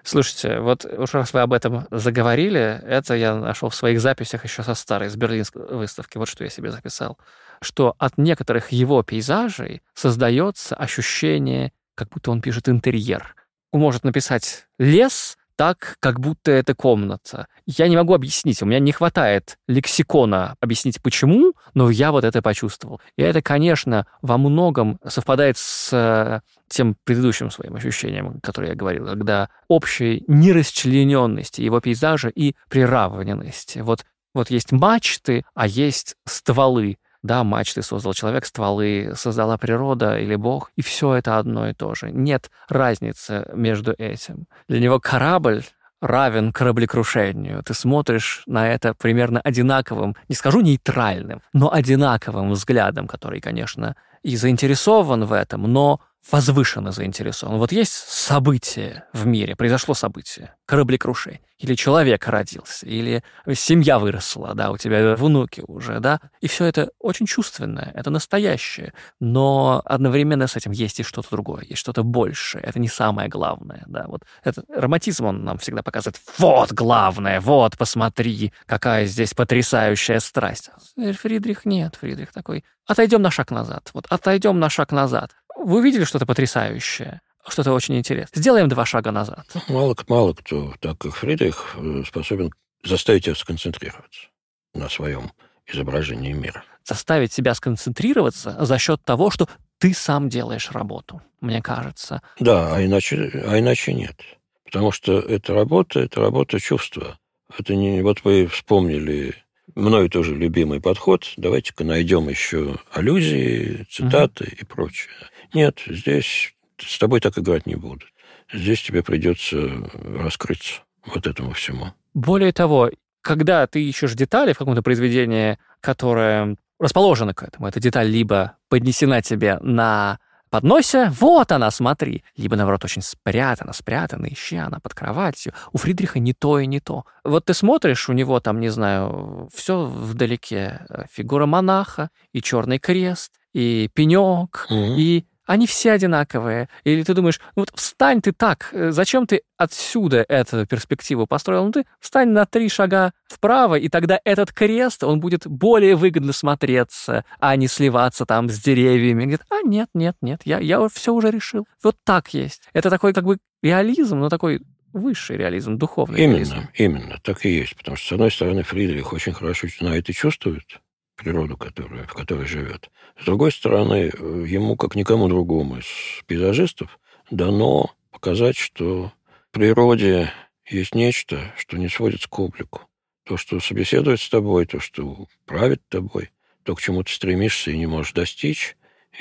[SPEAKER 2] Слушайте, вот уж раз вы об этом заговорили, это я нашел в своих записях еще со старой, с Берлинской выставки. Вот что я себе записал. Что от некоторых его пейзажей создается ощущение, как будто он пишет интерьер. Он может написать лес так, как будто это комната. Я не могу объяснить, у меня не хватает лексикона объяснить почему, но я вот это почувствовал. И это, конечно, во многом совпадает с тем предыдущим своим ощущением, которое я говорил, когда общей нерасчлененности его пейзажа и приравненности. Вот есть мачты, а есть стволы. Да, мачты создал человек, стволы создала природа или Бог, и все это одно и то же. Нет разницы между этим. Для него корабль равен кораблекрушению. Ты смотришь на это примерно одинаковым, не скажу нейтральным, но одинаковым взглядом, который, конечно, и заинтересован в этом, но возвышенно заинтересован. Вот есть событие в мире, произошло событие, кораблекрушение, или человек родился, или семья выросла, да, у тебя внуки уже, да, и все это очень чувственное, это настоящее, но одновременно с этим есть и что-то другое, есть что-то большее, это не самое главное, да, вот этот романтизм, он нам всегда показывает, вот главное, вот, посмотри, какая здесь потрясающая страсть. Фридрих нет, Фридрих такой, отойдем на шаг назад, вот, отойдем на шаг назад. Вы увидели что-то потрясающее, что-то очень интересное. Сделаем 2 шага назад.
[SPEAKER 1] Мало кто, так как Фридрих, способен заставить тебя сконцентрироваться на своем изображении мира.
[SPEAKER 2] Заставить себя сконцентрироваться за счет того, что ты сам делаешь работу, мне кажется.
[SPEAKER 1] Да, а иначе нет. Потому что это работа чувства. Это не... Вот вы вспомнили мною тоже любимый подход. Давайте-ка найдем еще аллюзии, цитаты и прочее. Нет, здесь с тобой так играть не будут. Здесь тебе придется раскрыться вот этому всему.
[SPEAKER 2] Более того, когда ты ищешь детали в каком-то произведении, которое расположено к этому, эта деталь либо поднесена тебе на подносе, вот она, смотри, либо, наоборот, очень спрятана, ищи, она под кроватью. У Фридриха не то и не то. Вот ты смотришь, у него там, не знаю, все вдалеке. Фигура монаха, и черный крест, и пенек, и они все одинаковые. Или ты думаешь, вот встань ты так, зачем ты отсюда эту перспективу построил? Ну ты встань на 3 шага вправо, и тогда этот крест, он будет более выгодно смотреться, а не сливаться там с деревьями. Говорит, нет, я все уже решил. Вот так есть. Это такой как бы реализм, но такой высший реализм, духовный реализм.
[SPEAKER 1] Именно, так и есть. Потому что, с одной стороны, Фридрих очень хорошо знает и чувствует природу, в которой живет. С другой стороны, ему, как никому другому из пейзажистов, дано показать, что в природе есть нечто, что не сводится к облику. То, что собеседует с тобой, то, что правит тобой, то, к чему ты стремишься и не можешь достичь.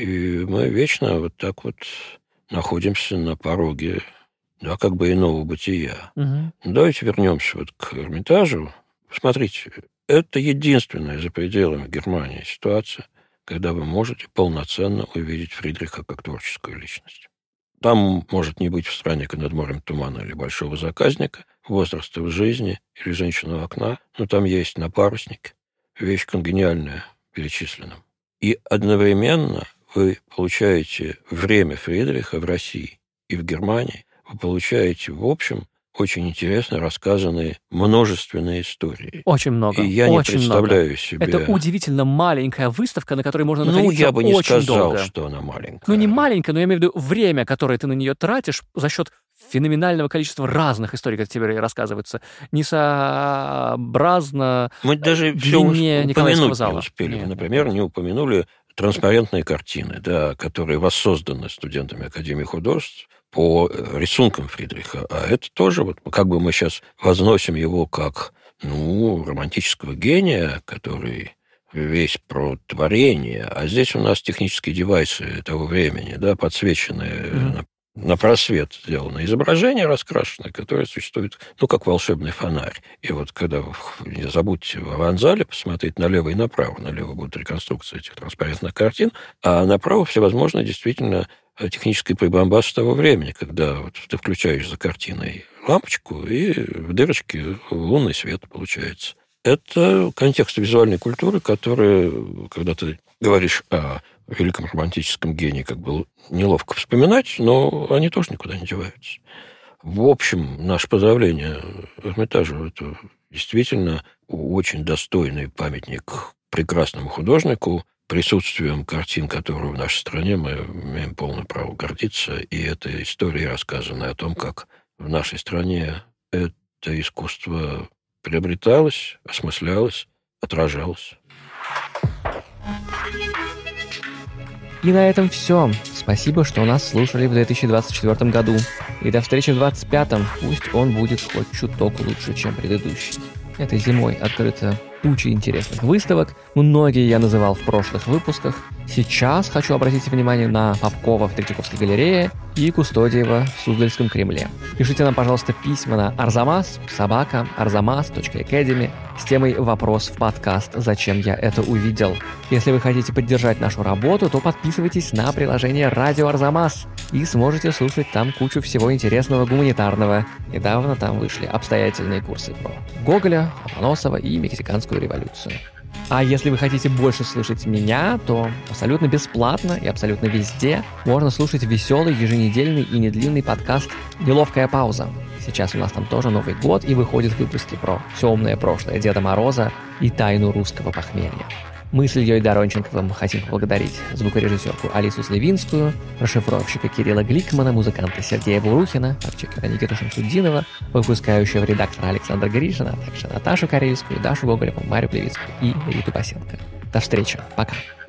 [SPEAKER 1] И мы вечно вот так вот находимся на пороге, да, как бы иного бытия. Давайте вернемся вот к Эрмитажу. Смотрите, это единственная за пределами Германии ситуация, когда вы можете полноценно увидеть Фридриха как творческую личность. Там может не быть в стране над морем тумана или большого заказника, возраста в жизни или женщины у окна, но там есть на паруснике вещь конгениальная перечислена. И одновременно вы получаете время Фридриха в России и в Германии, вы получаете, в общем, очень интересно рассказанные множественные истории.
[SPEAKER 2] Очень много.
[SPEAKER 1] И я не представляю себе...
[SPEAKER 2] Это удивительно маленькая выставка, на которой можно находиться
[SPEAKER 1] я бы не
[SPEAKER 2] очень
[SPEAKER 1] сказал,
[SPEAKER 2] долго.
[SPEAKER 1] что она маленькая.
[SPEAKER 2] Ну, не маленькая, но я имею в виду время, которое ты на нее тратишь за счет феноменального количества разных историй, как тебе рассказываются, несообразно
[SPEAKER 1] мы даже
[SPEAKER 2] длине Николаевского зала.
[SPEAKER 1] Не успели. Нет. Например, не упомянули транспарентные картины, да, которые воссозданы студентами Академии художеств по рисункам Фридриха. А это тоже, вот как бы мы сейчас возносим его как, романтического гения, который весь про творение, а здесь у нас технические девайсы того времени, да, подсвеченные на просвет сделано изображение раскрашенное, которое существует, как волшебный фонарь. И вот когда не забудьте в аванзале посмотреть налево и направо. Налево будут реконструкции этих транспарентных картин, а направо всевозможно действительно технический прибамбас того времени, когда вот ты включаешь за картиной лампочку, и в дырочке лунный свет получается. Это контекст визуальной культуры, который, когда ты говоришь о великом романтическом гении, как бы неловко вспоминать, но они тоже никуда не деваются. В общем, наше поздравление Эрмитажу. Это действительно очень достойный памятник прекрасному художнику, присутствием картин, которые в нашей стране мы имеем полное право гордиться. И эта история рассказана о том, как в нашей стране это искусство приобреталось, осмыслялось, отражалось.
[SPEAKER 3] И на этом все. Спасибо, что нас слушали в 2024 году. И до встречи в 2025. Пусть он будет хоть чуток лучше, чем предыдущий. Этой зимой открыто куча интересных выставок. Многие я называл в прошлых выпусках. Сейчас хочу обратить внимание на Попкова в Третьяковской галерее и Кустодиева в Суздальском Кремле. Пишите нам, пожалуйста, письма на arzamas@arzamas.academy с темой «Вопрос в подкаст. Зачем я это увидел?». Если вы хотите поддержать нашу работу, то подписывайтесь на приложение «Радио Арзамас» и сможете слушать там кучу всего интересного гуманитарного. Недавно там вышли обстоятельные курсы про Гоголя, Ломоносова и Мексиканскую революцию. А если вы хотите больше слышать меня, то абсолютно бесплатно и абсолютно везде можно слушать веселый, еженедельный и недлинный подкаст «Неловкая пауза». Сейчас у нас там тоже Новый год, и выходят выпуски про темное прошлое Деда Мороза и тайну русского похмелья. Мы с Ильей Доронченковым хотим поблагодарить звукорежиссерку Алису Сливинскую, расшифровщика Кирилла Гликмана, музыканта Сергея Бурухина, фактчекера Никиту Шамсуддинова, выпускающего редактора Александра Гришина, а также Наташу Карельскую, Дашу Гоголеву, Марию Плевицкую и Риту Басенко. До встречи. Пока.